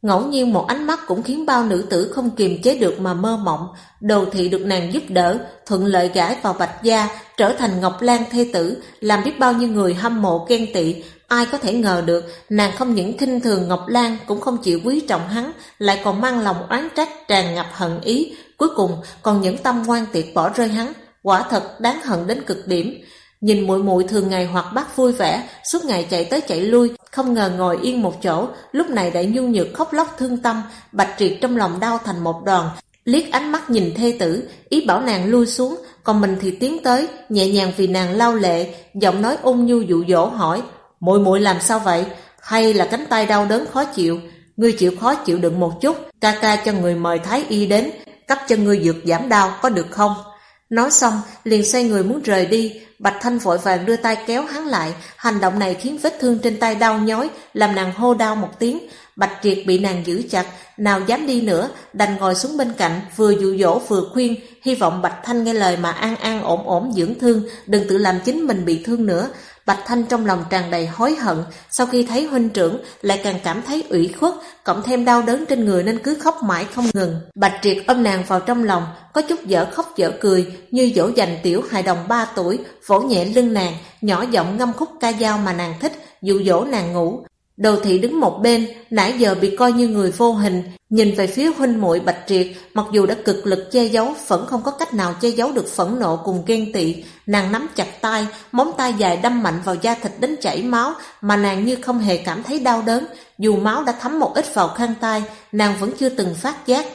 Ngẫu nhiên một ánh mắt cũng khiến bao nữ tử không kiềm chế được mà mơ mộng. Đồ thị được nàng giúp đỡ, thuận lợi gả vào Bạch gia, trở thành Ngọc Lan thê tử, làm biết bao nhiêu người hâm mộ ghen tị. Ai có thể ngờ được, nàng không những khinh thường Ngọc Lan, cũng không chịu quý trọng hắn, lại còn mang lòng oán trách tràn ngập hận ý, cuối cùng còn những tâm ngoan tiệt bỏ rơi hắn, quả thật đáng hận đến cực điểm. Nhìn muội muội thường ngày hoạt bát vui vẻ, suốt ngày chạy tới chạy lui, không ngờ ngồi yên một chỗ, lúc này lại nhu nhược khóc lóc thương tâm. Bạch Triệt trong lòng đau thành một đoàn, liếc ánh mắt nhìn thê tử, ý bảo nàng lui xuống, còn mình thì tiến tới, nhẹ nhàng vì nàng lau lệ, giọng nói ôn nhu dụ dỗ hỏi: muội muội làm sao vậy? Hay là cánh tay đau đớn khó chịu? Ngươi chịu khó chịu đựng một chút, ca ca cho người mời thái y đến, cấp cho ngươi dược giảm đau có được không? Nói xong liền xoay người muốn rời đi. Bạch Thanh vội vàng đưa tay kéo hắn lại. Hành động này khiến vết thương trên tay đau nhói, làm nàng hô đau một tiếng. Bạch Triệt bị nàng giữ chặt, nào dám đi nữa, đành ngồi xuống bên cạnh, vừa dụ dỗ vừa khuyên, hy vọng Bạch Thanh nghe lời mà an an ổn ổn dưỡng thương, đừng tự làm chính mình bị thương nữa. Bạch Thanh trong lòng tràn đầy hối hận, sau khi thấy huynh trưởng lại càng cảm thấy ủy khuất, cộng thêm đau đớn trên người nên cứ khóc mãi không ngừng. Bạch Triệt ôm nàng vào trong lòng, có chút dở khóc dở cười, như dỗ dành tiểu hài đồng 3 tuổi, vỗ nhẹ lưng nàng, nhỏ giọng ngâm khúc ca dao mà nàng thích, dụ dỗ nàng ngủ. Đồ thị đứng một bên, nãy giờ bị coi như người vô hình, nhìn về phía huynh muội Bạch Triệt, mặc dù đã cực lực che giấu, vẫn không có cách nào che giấu được phẫn nộ cùng ghen tị. Nàng nắm chặt tay, móng tay dài đâm mạnh vào da thịt đến chảy máu, mà nàng như không hề cảm thấy đau đớn, dù máu đã thấm một ít vào khăn tay, nàng vẫn chưa từng phát giác.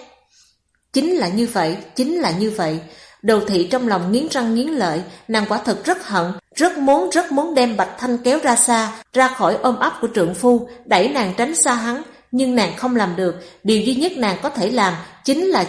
Chính là như vậy, chính là như vậy. Đồ thị trong lòng nghiến răng nghiến lợi, nàng quả thật rất hận, rất muốn đem Bạch Thanh kéo ra xa, ra khỏi ôm ấp của trượng phu, đẩy nàng tránh xa hắn, nhưng nàng không làm được. Điều duy nhất nàng có thể làm chính là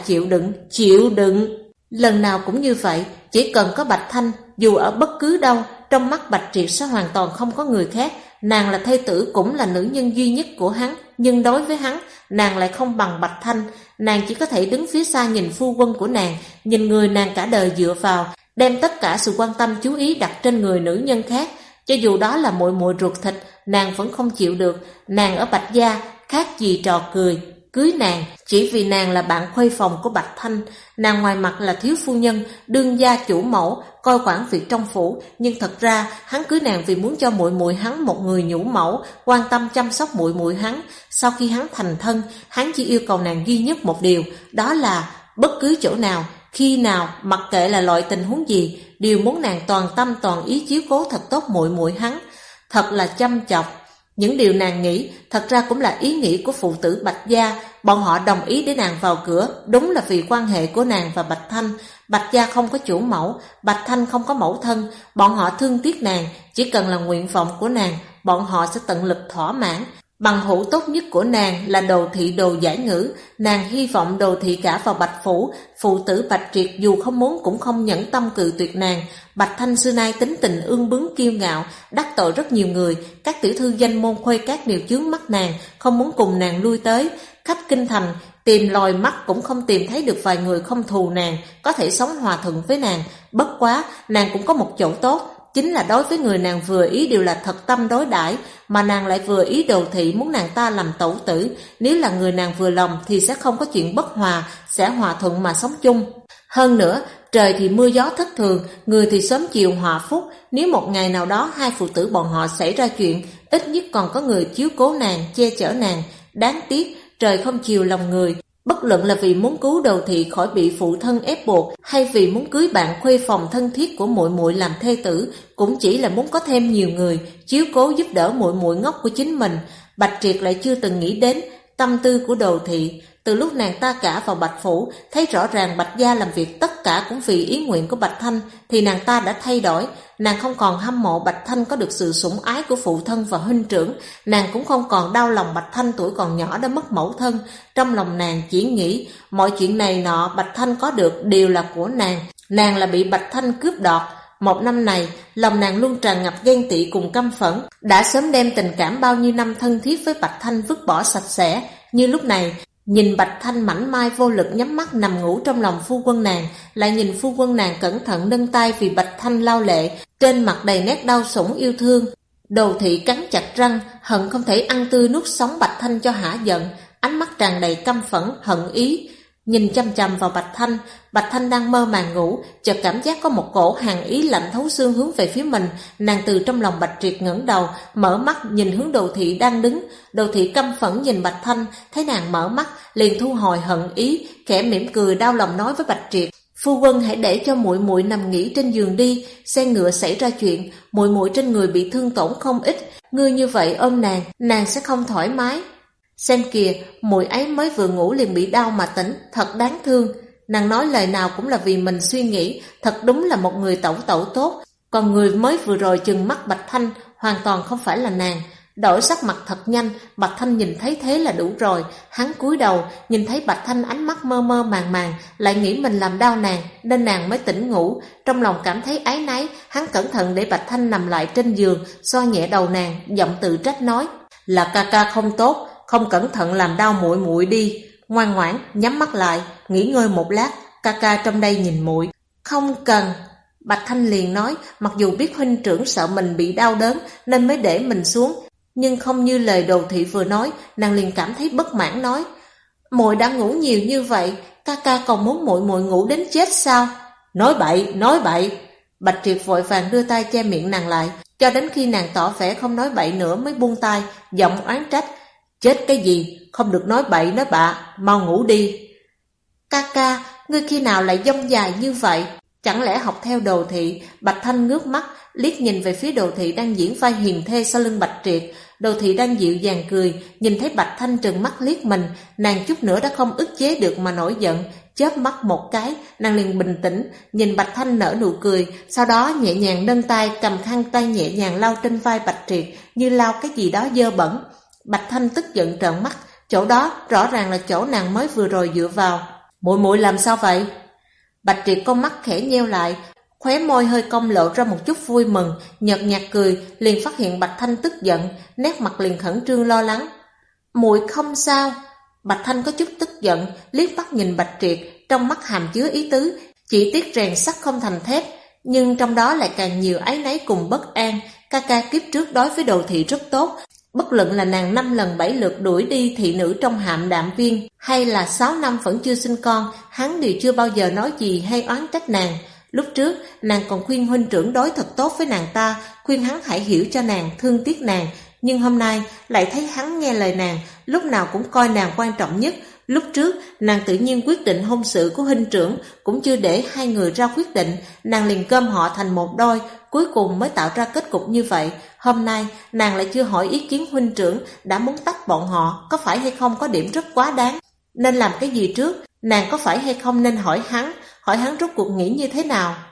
chịu đựng. Lần nào cũng như vậy, chỉ cần có Bạch Thanh, dù ở bất cứ đâu, trong mắt Bạch Triệt sẽ hoàn toàn không có người khác. Nàng là thê tử cũng là nữ nhân duy nhất của hắn, nhưng đối với hắn, nàng lại không bằng Bạch Thanh. Nàng chỉ có thể đứng phía xa nhìn phu quân của nàng, nhìn người nàng cả đời dựa vào, đem tất cả sự quan tâm chú ý đặt trên người nữ nhân khác. Cho dù đó là muội muội ruột thịt, nàng vẫn không chịu được. Nàng ở Bạch gia khác gì trò cười. Cưới nàng chỉ vì nàng là bạn khuê phòng của Bạch Thanh. Nàng ngoài mặt là thiếu phu nhân, đương gia chủ mẫu, coi quản việc trong phủ, nhưng thật ra hắn cưới nàng vì muốn cho muội muội hắn một người nhũ mẫu, quan tâm chăm sóc muội muội hắn. Sau khi hắn thành thân, hắn chỉ yêu cầu nàng duy nhất một điều, đó là bất cứ chỗ nào, khi nào, mặc kệ là loại tình huống gì, đều muốn nàng toàn tâm toàn ý chiếu cố thật tốt muội muội hắn. Thật là chăm chọc. Những điều nàng nghĩ thật ra cũng là ý nghĩ của phụ tử Bạch gia. Bọn họ đồng ý để nàng vào cửa, đúng là vì quan hệ của nàng và Bạch Thanh. Bạch gia không có chủ mẫu, Bạch Thanh không có mẫu thân, bọn họ thương tiếc nàng, chỉ cần là nguyện vọng của nàng, bọn họ sẽ tận lực thỏa mãn. Bằng hữu tốt nhất của nàng là Đồ thị Đồ Giải Ngữ, nàng hy vọng Đồ thị gả vào Bạch phủ. Phụ tử Bạch Triệt dù không muốn cũng không nhẫn tâm cự tuyệt nàng. Bạch Thanh xưa nay tính tình ương bướng kiêu ngạo, đắc tội rất nhiều người, các tiểu thư danh môn khuê các đều chướng mắt nàng, không muốn cùng nàng lui tới. Khắp kinh thành tìm lòi mắt cũng không tìm thấy được vài người không thù nàng, có thể sống hòa thuận với nàng. Bất quá nàng cũng có một chỗ tốt, chính là đối với người nàng vừa ý đều là thật tâm đối đãi, mà nàng lại vừa ý Đồ thị muốn nàng ta làm tẩu tử. Nếu là người nàng vừa lòng thì sẽ không có chuyện bất hòa, sẽ hòa thuận mà sống chung. Hơn nữa, trời thì mưa gió thất thường, người thì sớm chiều hòa phúc. Nếu một ngày nào đó hai phụ tử bọn họ xảy ra chuyện, ít nhất còn có người chiếu cố nàng, che chở nàng. Đáng tiếc, trời không chiều lòng người. Bất luận là vì muốn cứu Đồ thị khỏi bị phụ thân ép buộc, hay vì muốn cưới bạn khuê phòng thân thiết của muội muội làm thê tử, cũng chỉ là muốn có thêm nhiều người chiếu cố giúp đỡ muội muội ngốc của chính mình. Bạch Triệt lại chưa từng nghĩ đến tâm tư của Đồ thị. Từ lúc nàng ta gả vào Bạch phủ, thấy rõ ràng Bạch gia làm việc tất cả cũng vì ý nguyện của Bạch Thanh, thì nàng ta đã thay đổi. Nàng không còn hâm mộ Bạch Thanh có được sự sủng ái của phụ thân và huynh trưởng, nàng cũng không còn đau lòng Bạch Thanh tuổi còn nhỏ đã mất mẫu thân. Trong lòng nàng chỉ nghĩ mọi chuyện này nọ Bạch Thanh có được đều là của nàng là bị Bạch Thanh cướp đoạt. Một năm này, lòng nàng luôn tràn ngập ghen tị cùng căm phẫn, đã sớm đem tình cảm bao nhiêu năm thân thiết với Bạch Thanh vứt bỏ sạch sẽ. Như lúc này, nhìn Bạch Thanh mảnh mai vô lực nhắm mắt nằm ngủ trong lòng phu quân nàng, lại nhìn phu quân nàng cẩn thận nâng tay vì Bạch Thanh lau lệ, trên mặt đầy nét đau sủng yêu thương. Đồ thị cắn chặt răng, hận không thể ăn tươi nuốt sống Bạch Thanh cho hả giận. ánh mắt tràn đầy căm phẫn, hận ý, nhìn chăm chăm vào Bạch Thanh. Bạch Thanh đang mơ màng ngủ, chợt cảm giác có một cổ hàn ý lạnh thấu xương hướng về phía mình. Nàng từ trong lòng Bạch Triệt ngẩng đầu, mở mắt nhìn hướng Đồ Thị đang đứng. Đồ Thị căm phẫn nhìn Bạch Thanh, thấy nàng mở mắt, liền thu hồi hận ý, khẽ mỉm cười đau lòng nói với Bạch Triệt: "Phu quân hãy để cho muội muội nằm nghỉ trên giường đi, xe ngựa xảy ra chuyện, muội muội trên người bị thương tổn không ít, ngươi như vậy ôm nàng sẽ không thoải mái. Xem kìa, muội ấy mới vừa ngủ liền bị đau mà tỉnh, thật đáng thương." Nàng nói lời nào cũng là vì mình suy nghĩ, thật đúng là một người tẩu tốt, còn người mới vừa rồi chừng mắt Bạch Thanh hoàn toàn không phải là nàng. Đổi sắc mặt thật nhanh, Bạch Thanh nhìn thấy thế là đủ rồi. Hắn cúi đầu, nhìn thấy Bạch Thanh ánh mắt mơ mơ màng màng, lại nghĩ mình làm đau nàng, nên nàng mới tỉnh ngủ. Trong lòng cảm thấy áy náy, hắn cẩn thận để Bạch Thanh nằm lại trên giường, xoa nhẹ đầu nàng, giọng tự trách nói: "Là ca ca không tốt, không cẩn thận làm đau muội muội đi. Ngoan ngoãn, nhắm mắt lại, nghỉ ngơi một lát, ca ca trong đây nhìn muội." "Không cần." Bạch Thanh liền nói, mặc dù biết huynh trưởng sợ mình bị đau đớn nên mới để mình xuống, nhưng không như lời Đồ Thị vừa nói, nàng liền cảm thấy bất mãn nói: "Muội đã ngủ nhiều như vậy, ca ca còn muốn muội muội ngủ đến chết sao?" Nói bậy." Bạch Triệt vội vàng đưa tay che miệng nàng lại, cho đến khi nàng tỏ vẻ không nói bậy nữa mới buông tay, giọng oán trách: "Chết cái gì, không được nói bậy nói bạ, mau ngủ đi." "Ca ca, ngươi khi nào lại dông dài như vậy?" Chẳng lẽ học theo Đồ Thị? Bạch Thanh ngước mắt, liếc nhìn về phía Đồ Thị đang diễn vai hiền thê sau lưng Bạch Triệt. Đồ Thị đang dịu dàng cười, nhìn thấy Bạch Thanh trừng mắt liếc mình, nàng chút nữa đã không ức chế được mà nổi giận. Chớp mắt một cái, nàng liền bình tĩnh, nhìn Bạch Thanh nở nụ cười, sau đó nhẹ nhàng nâng tay cầm khăn tay nhẹ nhàng lau trên vai Bạch Triệt, như lau cái gì đó dơ bẩn. Bạch Thanh tức giận trợn mắt, chỗ đó rõ ràng là chỗ nàng mới vừa rồi dựa vào. "Muội muội làm sao vậy?" Bạch Triệt con mắt khẽ nheo lại, khóe môi hơi cong lộ ra một chút vui mừng, nhợt nhạt cười, liền phát hiện Bạch Thanh tức giận, nét mặt liền khẩn trương lo lắng. "Muội không sao?" Bạch Thanh có chút tức giận, liếc mắt nhìn Bạch Triệt, trong mắt hàm chứa ý tứ, chỉ tiếc rèn sắt không thành thép, nhưng trong đó lại càng nhiều áy náy cùng bất an. Ca ca kiếp trước đối với Đồ Thị rất tốt, bất luận là nàng 5 lần 7 lượt đuổi đi thị nữ trong Hạm Đạm Viên, hay là 6 năm vẫn chưa sinh con, hắn đều chưa bao giờ nói gì hay oán trách nàng. Lúc trước, nàng còn khuyên huynh trưởng đối thật tốt với nàng ta, khuyên hắn hãy hiểu cho nàng, thương tiếc nàng, nhưng hôm nay lại thấy hắn nghe lời nàng, lúc nào cũng coi nàng quan trọng nhất. Lúc trước, nàng tự nhiên quyết định hôn sự của huynh trưởng, cũng chưa để hai người ra quyết định, nàng liền gom họ thành một đôi, cuối cùng mới tạo ra kết cục như vậy. Hôm nay, nàng lại chưa hỏi ý kiến huynh trưởng, đã muốn tách bọn họ, có phải hay không có điểm rất quá đáng. Nên làm cái gì trước, nàng có phải hay không nên hỏi hắn rốt cuộc nghĩ như thế nào.